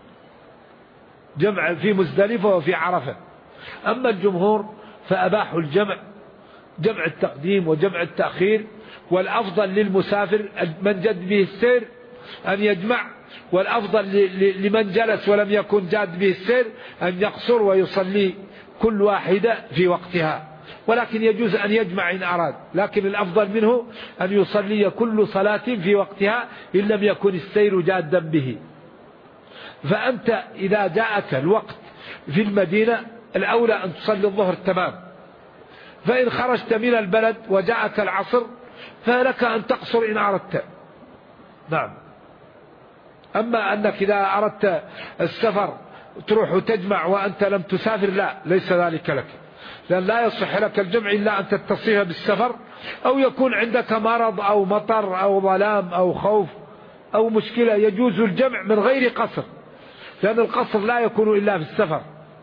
جمع في مزدلفة وفي عرفة. أما الجمهور فأباحوا الجمع، جمع التقديم وجمع التأخير، والأفضل للمسافر من جد به السير أن يجمع، والأفضل لمن جلس ولم يكن جاد به السير أن يقصر ويصلي كل واحدة في وقتها. ولكن يجوز أن يجمع إن أراد، لكن الأفضل منه أن يصلي كل صلاة في وقتها إن لم يكن السير جادا به. فأنت إذا جاءك الوقت في المدينة الأولى أن تصلي الظهر تمام، فإن خرجت من البلد وجاءك العصر فلك أن تقصر إن أردت. نعم. أما أنك إذا أردت السفر تروح وتجمع وأنت لم تسافر، لا، ليس ذلك لك، لأن لا يصح لك الجمع إلا أن تتصيها بالسفر، أو يكون عندك مرض أو مطر أو ظلام أو خوف أو مشكلة، يجوز الجمع من غير قصر، لأن القصر لا يكون إلا في السفر.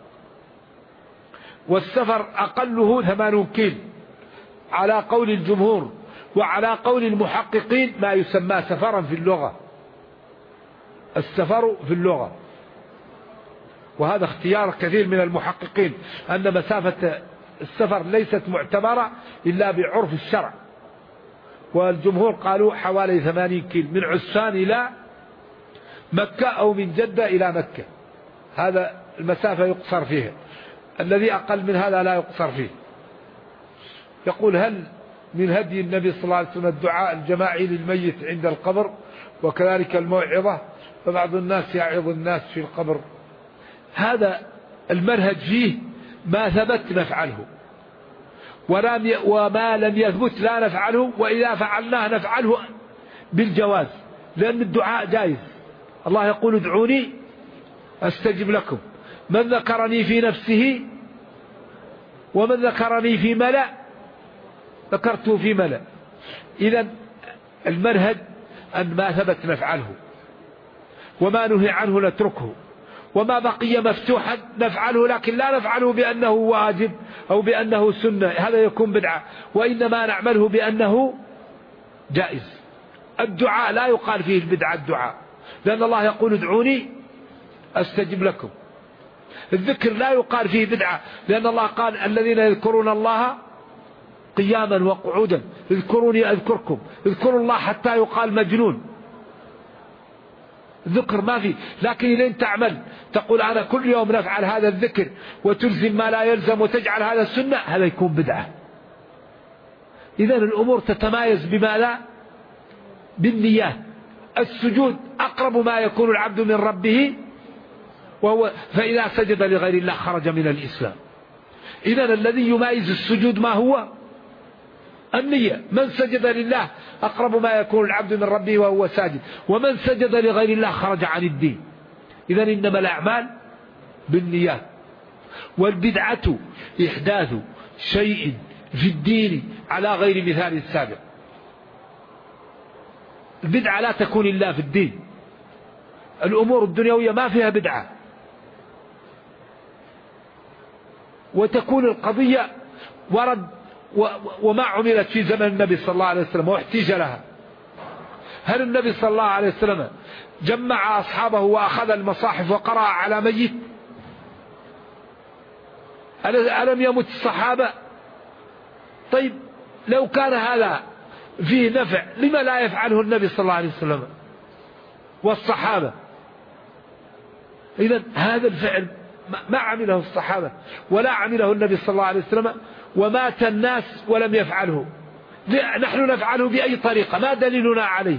والسفر أقله 80 كيل على قول الجمهور، وعلى قول المحققين ما يسمى سفرا في اللغة، السفر في اللغة. وهذا اختيار كثير من المحققين، أن مسافة السفر ليست معتبرة إلا بعرف الشرع. والجمهور قالوا حوالي 80 كيل من عسان إلى مكة أو من جدة إلى مكة، هذا المسافة يقصر فيها، الذي أقل من هذا لا يقصر فيه. يقول: هل من هدي النبي صلى الله عليه وسلم الدعاء الجماعي للميت عند القبر؟ وكذلك الموعظة، فبعض الناس يعظ الناس في القبر. هذا المنهج فيه ما ثبت نفعله، وما لم يثبت لا نفعله، وإذا فعلناه نفعله بالجواز، لأن الدعاء جائز. الله يقول ادعوني أستجب لكم، من ذكرني في نفسه ومن ذكرني في ملأ ذكرته في ملأ. إذن المنهج أن ما ثبت نفعله، وما نهي عنه نتركه، وما بقي مفتوحا نفعله، لكن لا نفعله بأنه واجب أو بأنه سنة، هذا يكون بدعة، وإنما نعمله بأنه جائز. الدعاء لا يقال فيه البدعة الدعاء، لأن الله يقول ادعوني أستجب لكم. الذكر لا يقال فيه بدعة، لأن الله قال الذين يذكرون الله قياما وقعودا اذكروني أذكركم. اذكروا الله حتى يقال مجنون. ذكر ما فيه، لكن إذا أنت تعمل تقول أنا كل يوم نفعل هذا الذكر وتلزم ما لا يلزم وتجعل هذا السنة، هذا يكون بدعة. إذن الأمور تتمايز بما لا بالنيات. السجود أقرب ما يكون العبد من ربه، فإذا سجد لغير الله خرج من الإسلام. إذن الذي يميز السجود ما هو؟ النية. من سجد لله أقرب ما يكون العبد من ربه وهو ساجد، ومن سجد لغير الله خرج عن الدين. إذن إنما الأعمال بالنيات. والبدعة إحداث شيء في الدين على غير مثال السابق. البدعة لا تكون إلا في الدين. الأمور الدنيوية ما فيها بدعة، وتكون القضية ورد وما عملت في زمن النبي صلى الله عليه وسلم واحتج لها. هل النبي صلى الله عليه وسلم جمع أصحابه وأخذ المصاحف وقرأ على ميت؟ ألم يمت الصحابة؟ طيب لو كان هذا فيه نفع لما لا يفعله النبي صلى الله عليه وسلم والصحابة؟ إذن هذا الفعل ما عمله الصحابة ولا عمله النبي صلى الله عليه وسلم، ومات الناس ولم يفعله. نحن نفعله بأي طريقة؟ ما دليلنا عليه؟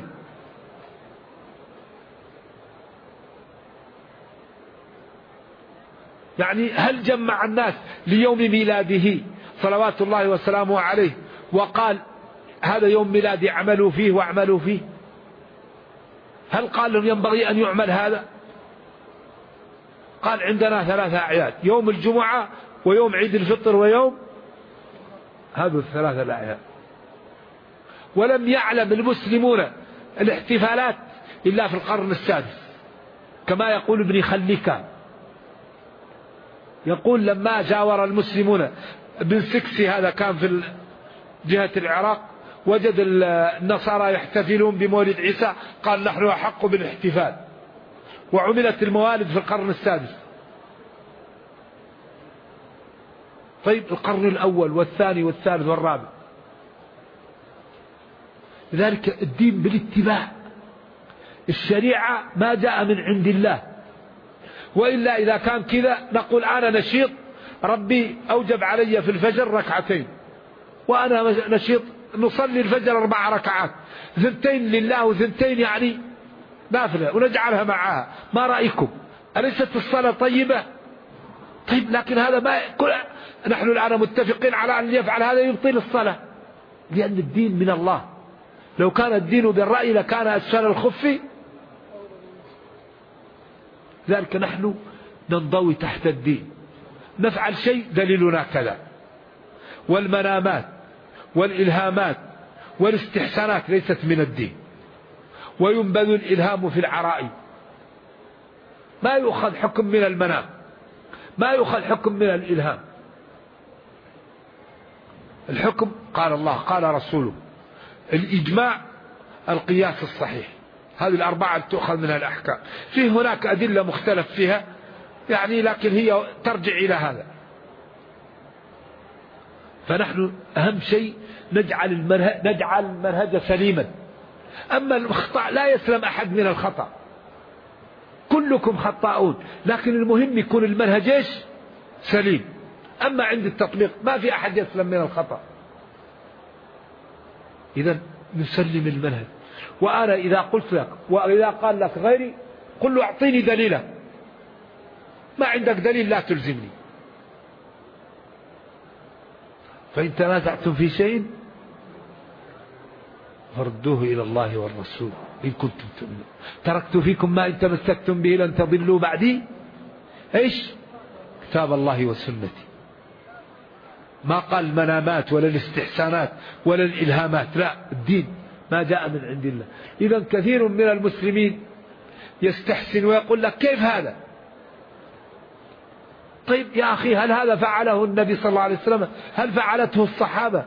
يعني هل جمع الناس ليوم ميلاده صلوات الله وسلامه عليه وقال هذا يوم ميلادي عملوا فيه واعملوا فيه؟ هل قال لهم ينبغي أن يعمل هذا؟ قال عندنا 3 أعياد، يوم الجمعة ويوم عيد الفطر ويوم، هذه 3 الأعياد. ولم يعلم المسلمون الاحتفالات إلا في القرن السادس، كما يقول ابن خليكان، يقول لما جاور المسلمون ابن سكسي، هذا كان في جهة العراق، وجد النصارى يحتفلون بمولد عيسى، قال نحن أحق بالاحتفال، وعملت الموالد في القرن السادس. طيب القرن الأول والثاني والثالث والرابع. لذلك الدين بالاتباع، الشريعة ما جاء من عند الله، وإلا إذا كان كذا نقول أنا نشيط، ربي أوجب علي في الفجر 2 ركعتين، وأنا نشيط نصلي الفجر 4 ركعات، 2 لله و2 يعني نافلة ونجعلها معها. ما رأيكم؟ أليست الصلاة طيبة؟ طيب لكن هذا ما نحن الآن متفقين على أن يفعل هذا يبطل الصلاة، لأن الدين من الله. لو كان الدين بالرأي لكان أسفل الخف. ذلك نحن ننضوي تحت الدين، نفعل شيء دليلنا كذا. والمنامات والإلهامات والاستحسانات ليست من الدين، وينبذ الإلهام في العرائي. ما يؤخذ حكم من المنام، ما يؤخذ حكم من الإلهام. الحكم قال الله قال رسوله، الإجماع، القياس الصحيح، هذه 4 تؤخذ منها الأحكام. فيه هناك أدلة مختلف فيها يعني، لكن هي ترجع إلى هذا. فنحن أهم شيء نجعل المنهج سليما. أما الخطأ لا يسلم أحد من الخطأ، كلكم خطاؤون، لكن المهم يكون المنهج سليم. أما عند التطبيق ما في أحد يسلم من الخطأ. إذن نسلم المنهج، وأنا إذا قلت لك وإذا قال لك غيري قل له أعطيني دليله، ما عندك دليل لا تلزمني. فإن تنازعتم في شيء فردوه إلى الله والرسول إن كنتم تؤمنون. تركت فيكم ما إن تمسكتم به لن تضلوا بعدي إيش؟ كتاب الله وسنتي. ما قال المنامات ولا الاستحسانات ولا الإلهامات، لا، الدين ما جاء من عند الله. إذا كثير من المسلمين يستحسن ويقول لك كيف هذا؟ طيب يا أخي، هل هذا فعله النبي صلى الله عليه وسلم؟ هل فعلته الصحابة؟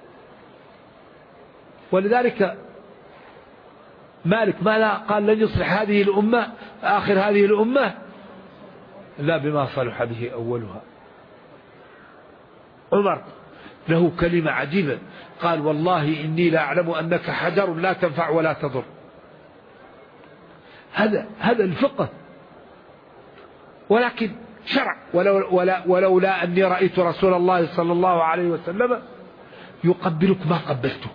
ولذلك مالك ماذا قال؟ لن يصلح هذه الأمة آخر هذه الأمة لا بما صلح به أولها. عمر له كلمة عجيبة، قال والله إني لا أعلم أنك حجر لا تنفع ولا تضر. هذا الفقه، ولكن شرع. ولولا أني رأيت رسول الله صلى الله عليه وسلم يقبلك ما قبلتك.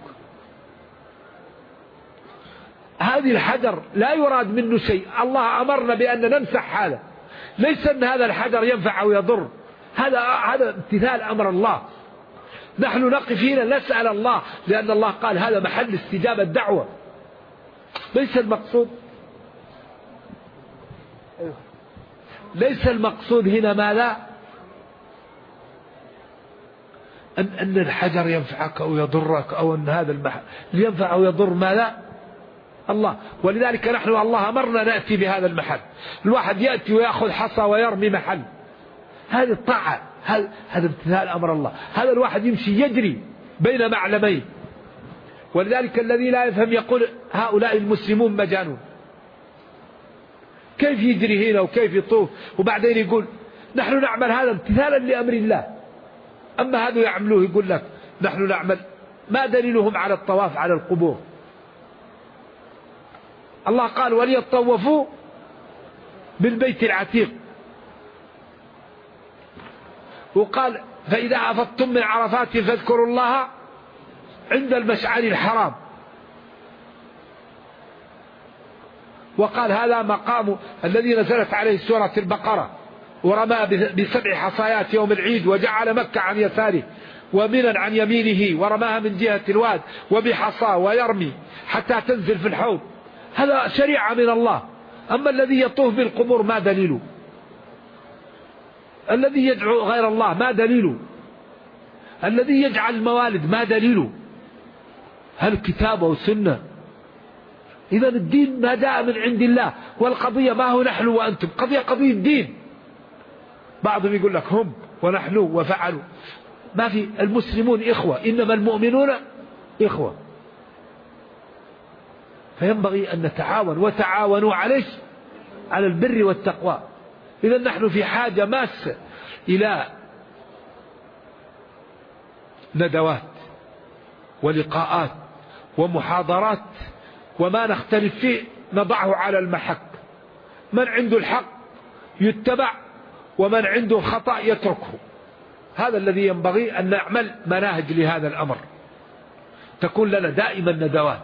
هذه الحجر لا يراد منه شيء، الله أمرنا بأن نمسح هذا، ليس أن هذا الحجر ينفع أو يضر، هذا امتثال أمر الله. نحن نقف هنا نسأل الله، لأن الله قال هذا محل استجابة الدعوة. ليس المقصود هنا ماذا؟ أن الحجر ينفعك أو يضرك، أو أن هذا المحل ينفع أو يضر ماذا؟ الله. ولذلك نحن الله أمرنا نأتي بهذا المحل. الواحد يأتي ويأخذ حصى ويرمي محل، هذه الطاعة، هذا امتثال أمر الله. هذا الواحد يمشي يجري بين معلمين. ولذلك الذي لا يفهم يقول هؤلاء المسلمون مجانون، كيف يجري هنا وكيف يطوف، وبعدين يقول نحن نعمل هذا امتثالا لأمر الله. أما هذا يعملوه يقول لك نحن نعمل، ما دليلهم على الطواف على القبور؟ الله قال وليطوفوا بالبيت العتيق، وقال فإذا أفضتم من عرفات فاذكروا الله عند المشعر الحرام، وقال هذا مقام الذي نزلت عليه سورة البقرة، ورمى ب7 حصايات يوم العيد، وجعل مكة عن يساره ومنى عن يمينه، ورماها من جهة الواد وبحصى ويرمي حتى تنزل في الحوض. هذا شريعة من الله. أما الذي يطوف بالقبور ما دليله؟ الذي يدعو غير الله ما دليله؟ الذي يجعل الموالد ما دليله؟ هل كتاب أو سنة؟ إذا الدين ما جاء من عند الله، والقضية ما هو نحن وأنتم، قضية دين. بعضهم يقول لك هم ونحن وفعلوا، ما في. المسلمون إخوة، إنما المؤمنون إخوة. فينبغي أن نتعاون، وتعاونوا على البر والتقوى. إذا نحن في حاجة ماسة إلى ندوات ولقاءات ومحاضرات، وما نختلف فيه نضعه على المحك. من عنده الحق يتبع، ومن عنده خطأ يتركه. هذا الذي ينبغي أن نعمل مناهج لهذا الأمر، تكون لنا دائما ندوات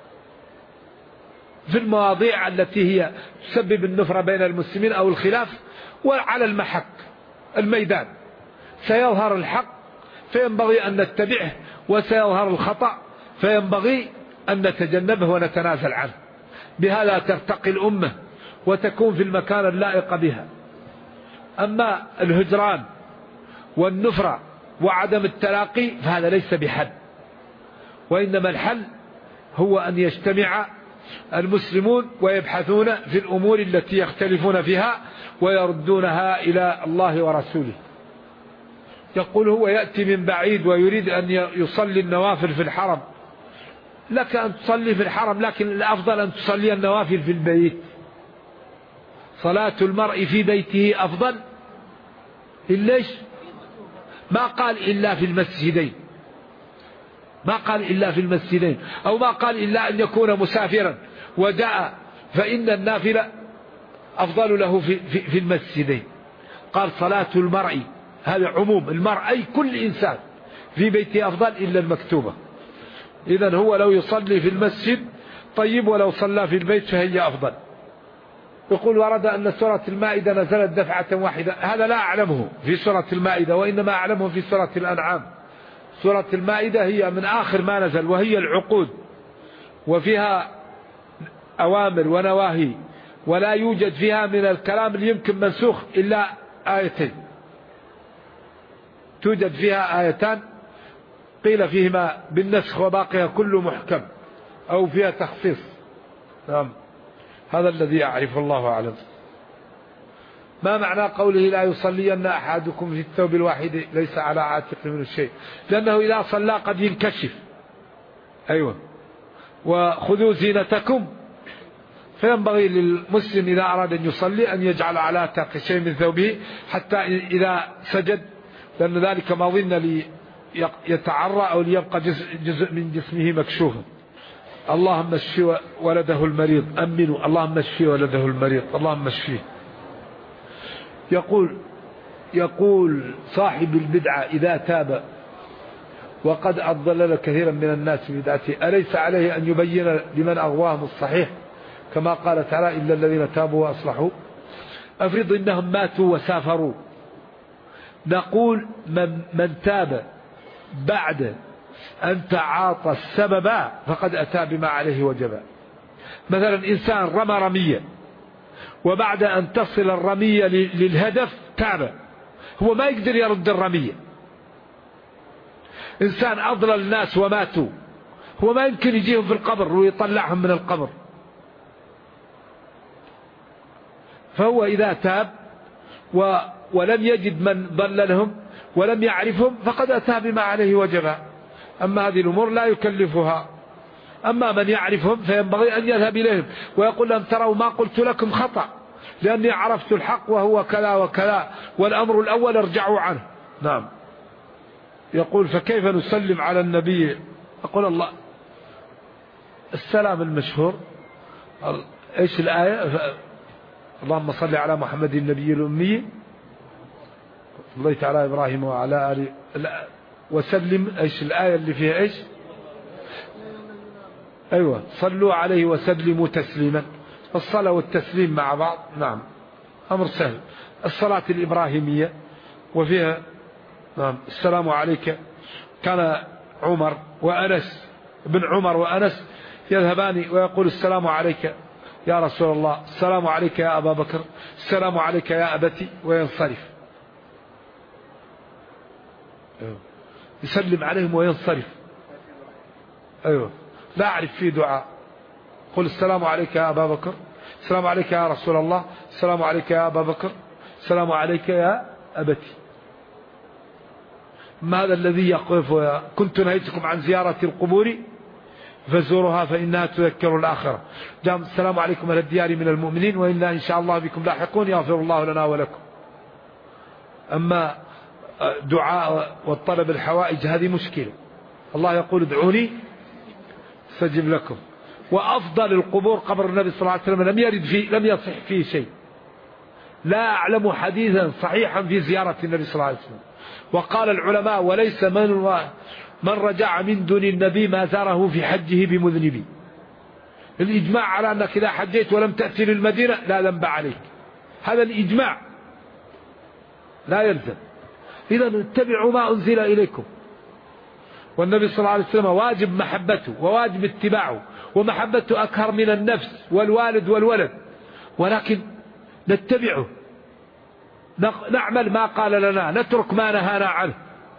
في المواضيع التي هي تسبب النفرة بين المسلمين أو الخلاف، وعلى المحك الميدان سيظهر الحق فينبغي أن نتبعه، وسيظهر الخطأ فينبغي أن نتجنبه ونتنازل عنه. بهذا ترتقي الأمة وتكون في المكان اللائق بها. أما الهجران والنفرة وعدم التلاقي فهذا ليس بحل، وإنما الحل هو أن يجتمع المسلمون ويبحثون في الأمور التي يختلفون فيها ويردونها إلى الله ورسوله. يقول هو يأتي من بعيد ويريد أن يصلي النوافل في الحرم. لك أن تصلي في الحرم، لكن الأفضل أن تصلي النوافل في البيت. صلاة المرء في بيته أفضل. ليش؟ ما قال إلا في المسجدين، ما قال إلا في المسجدين، أو ما قال إلا أن يكون مسافرا وجاء، فإن النافلة أفضل له في المسجدين. قال صلاة المرء، هذا عموم، المرء أي كل إنسان في بيته أفضل إلا المكتوبة. إذن هو لو يصلي في المسجد طيب ولو صلى في البيت فهي أفضل. يقول ورد أن سورة المائدة نزلت دفعة واحدة، هذا لا أعلمه في سورة المائدة، وإنما أعلمه في سورة الأنعام. سورة المائدة هي من آخر ما نزل، وهي العقود، وفيها أوامر ونواهي، ولا يوجد فيها من الكلام اللي يمكن منسوخ إلا آيتين، توجد فيها آيتان قيل فيهما بالنسخ وباقيها كله محكم أو فيها تخصيص. نعم، هذا الذي أعرف، الله أعلم. ما معنى قوله لا يصلين أحدكم في الثوب الواحد ليس على عاتق من الشيء؟ لأنه إذا صلى قد ينكشف. أيوة، وخذوا زينتكم، فينبغي للمسلم إذا أراد أن يصلي أن يجعل على عاتق شيء من ثوبه حتى إذا سجد، لأن ذلك ما ظن ليتعرى أو ليبقى جزء من جسمه مكشوفا. اللهم اشفي ولده المريض، أمنوا اللهم اشفي ولده المريض، اللهم اشفيه. يقول صاحب البدعة إذا تاب وقد أضلل كثيرا من الناس بدعته أليس عليه أن يبين لمن أغواهم الصحيح كما قال تعالى إلا الذين تابوا وأصلحوا؟ أفرض إنهم ماتوا وسافروا، نقول من تاب بعد أن تعاطى السبب فقد أتى بما عليه وجبا. مثلا إنسان رمى رمية وبعد أن تصل الرمية للهدف تاب، هو ما يقدر يرد الرمية. إنسان أضلل الناس وماتوا، هو ما يمكن يجيهم في القبر ويطلعهم من القبر. فهو إذا تاب ولم يجد من ضللهم ولم يعرفهم فقد أتى بما عليه وجبا. أما هذه الأمور لا يكلفها. أما من يعرفهم فينبغي أن يذهب إليهم ويقول لهم تروا ما قلت لكم خطأ، لأني عرفت الحق وهو كذا وكذا، والأمر الأول ارجعوا عنه. نعم. يقول فكيف نسلم على النبي؟ أقول الله السلام المشهور. إيش الآية؟ اللهم صل على محمد النبي الأمي صليت على إبراهيم وعلى آله وسلم. إيش الآية اللي فيها إيش؟ أيوة، صلوا عليه وسلموا تسليما. الصلاة والتسليم مع بعض. نعم، أمر سهل. الصلاة الإبراهيمية وفيها نعم السلام عليك. كان عمر وأنس، ابن عمر وأنس يذهبان ويقول السلام عليك يا رسول الله، السلام عليك يا أبا بكر، السلام عليك يا أبتي، وينصرف. يسلم عليهم وينصرف. أيوة، لا أعرف فيه دعاء. قل السلام عليك يا أبا بكر، السلام عليك يا رسول الله، السلام عليك يا أبا بكر، السلام عليك يا أبتي. ما هذا الذي يقف كنت نهيتكم عن زيارة القبور فزورها فإنها تذكر الآخرة. جاء السلام عليكم أهل الديار من المؤمنين وإنا إن شاء الله بكم لاحقون يغفر الله لنا ولكم. أما دعاء والطلب الحوائج هذه مشكلة. الله يقول ادعوني استجب لكم. وأفضل القبور قبر النبي صلى الله عليه وسلم لم يصح فيه شيء. لا أعلم حديثا صحيحا في زيارة النبي صلى الله عليه وسلم. وقال العلماء وليس من رجع من دون النبي ما زاره في حجه بمذنبي. الإجماع على أنك إذا حجيت ولم تأتي للمدينة لا ذنب عليك، هذا الإجماع لا يلزم. إذا اتبعوا ما أنزل إليكم. والنبي صلى الله عليه وسلم واجب محبته وواجب اتباعه، ومحبته أكثر من النفس والوالد والولد، ولكن نتبعه، نعمل ما قال لنا، نترك ما نهانا عنه.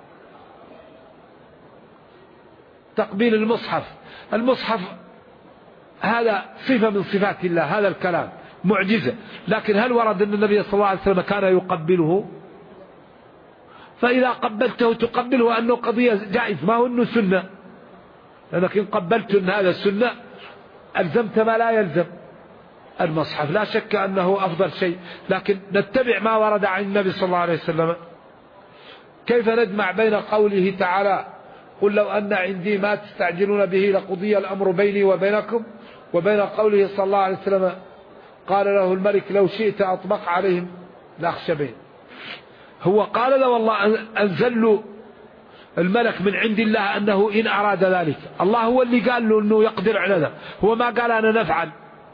تقبيل المصحف هذا صفة من صفات الله، هذا الكلام معجزة، لكن هل ورد أن النبي صلى الله عليه وسلم كان يقبله؟ فإذا قبلته تقبله أنه قضية جائز، ما هو أنه سنة، لكن قبلت أن هذا السنة ألزمت ما لا يلزم. المصحف لا شك أنه أفضل شيء، لكن نتبع ما ورد عن النبي صلى الله عليه وسلم. كيف نجمع بين قوله تعالى قل لو أن عندي ما تستعجلون به لقضي الأمر بيني وبينكم، وبين قوله صلى الله عليه وسلم قال له الملك لو شئت أطبق عليهم لأخشبين؟ هو قال له والله أنزل له الملك من عند الله أنه إن أراد ذلك. الله هو اللي قال له أنه يقدر على ذا، هو ما قال أنا نفعل.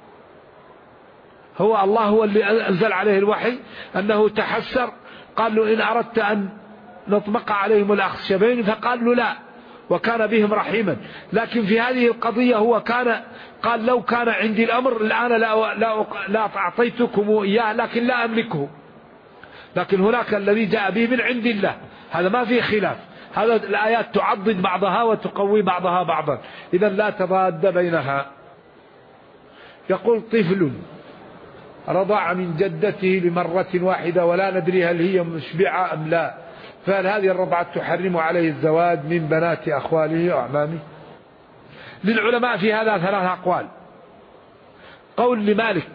هو الله هو اللي أنزل عليه الوحي أنه تحسر، قال له إن أردت أن نطبق عليهم الأخشبين، فقال له لا، وكان بهم رحيما. لكن في هذه القضية هو قال لو كان عندي الأمر الآن لا أعطيتكم إياه، لكن لا أملكه. لكن هناك الذي جاء به من عند الله، هذا ما فيه خلاف. هذا الآيات تعضد بعضها وتقوي بعضها بعضا، إذا لا تضاد بينها. يقول طفل رضع من جدته لمرة واحدة ولا ندري هل هي مشبعة أم لا، فهل هذه الرضعة تحرم عليه الزواج من بنات أخواله وأعمامه؟ للعلماء في هذا 3 أقوال. قول لمالك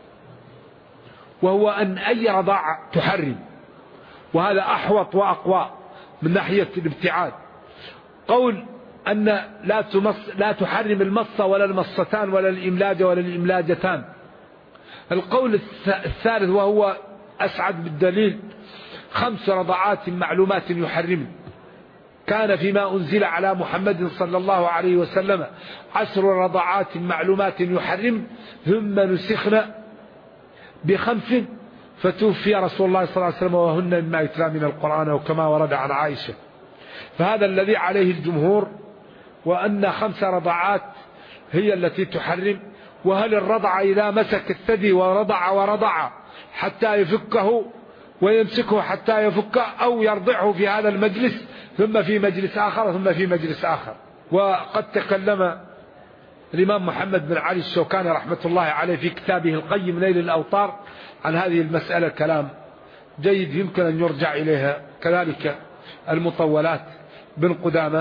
وهو أن أي رضاعة تحرم، وهذا أحوط وأقوى من ناحية الابتعاد. قول أن لا تحرم المصة ولا المصتان ولا الإملاج ولا الإملاجتان. القول الثالث وهو أسعد بالدليل 5 رضعات معلومات يحرم. كان فيما أنزل على محمد صلى الله عليه وسلم 10 رضعات معلومات يحرم، ثم نسخنا ب5 فتوفي رسول الله صلى الله عليه وسلم وهن مما يتلى من القرآن، وكما ورد عن عائشة. فهذا الذي عليه الجمهور، وأن 5 رضعات هي التي تحرم. وهل الرضع إذا مسك الثدي ورضع حتى يفكه ويمسكه حتى يفكه، أو يرضعه في هذا المجلس ثم في مجلس آخر ثم في مجلس آخر؟ وقد تكلم الإمام محمد بن علي الشوكاني رحمة الله عليه في كتابه القيم نيل الأوطار عن هذه المسألة كلام جيد يمكن أن يرجع إليها. كذلك المطولات بن قدامة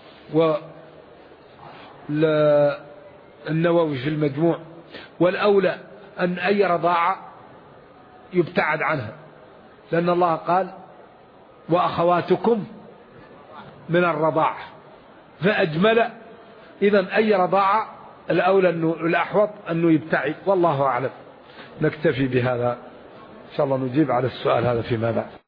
والنووي في المجموع. والأولى أن أي رضاعة يبتعد عنها، لأن الله قال وأخواتكم من الرضاعة، فأجمل. إذن أي رضاعة الأولى أنه الأحوط أنه يبتعد، والله أعلم. نكتفي بهذا، إن شاء الله نجيب على السؤال هذا فيما بعد.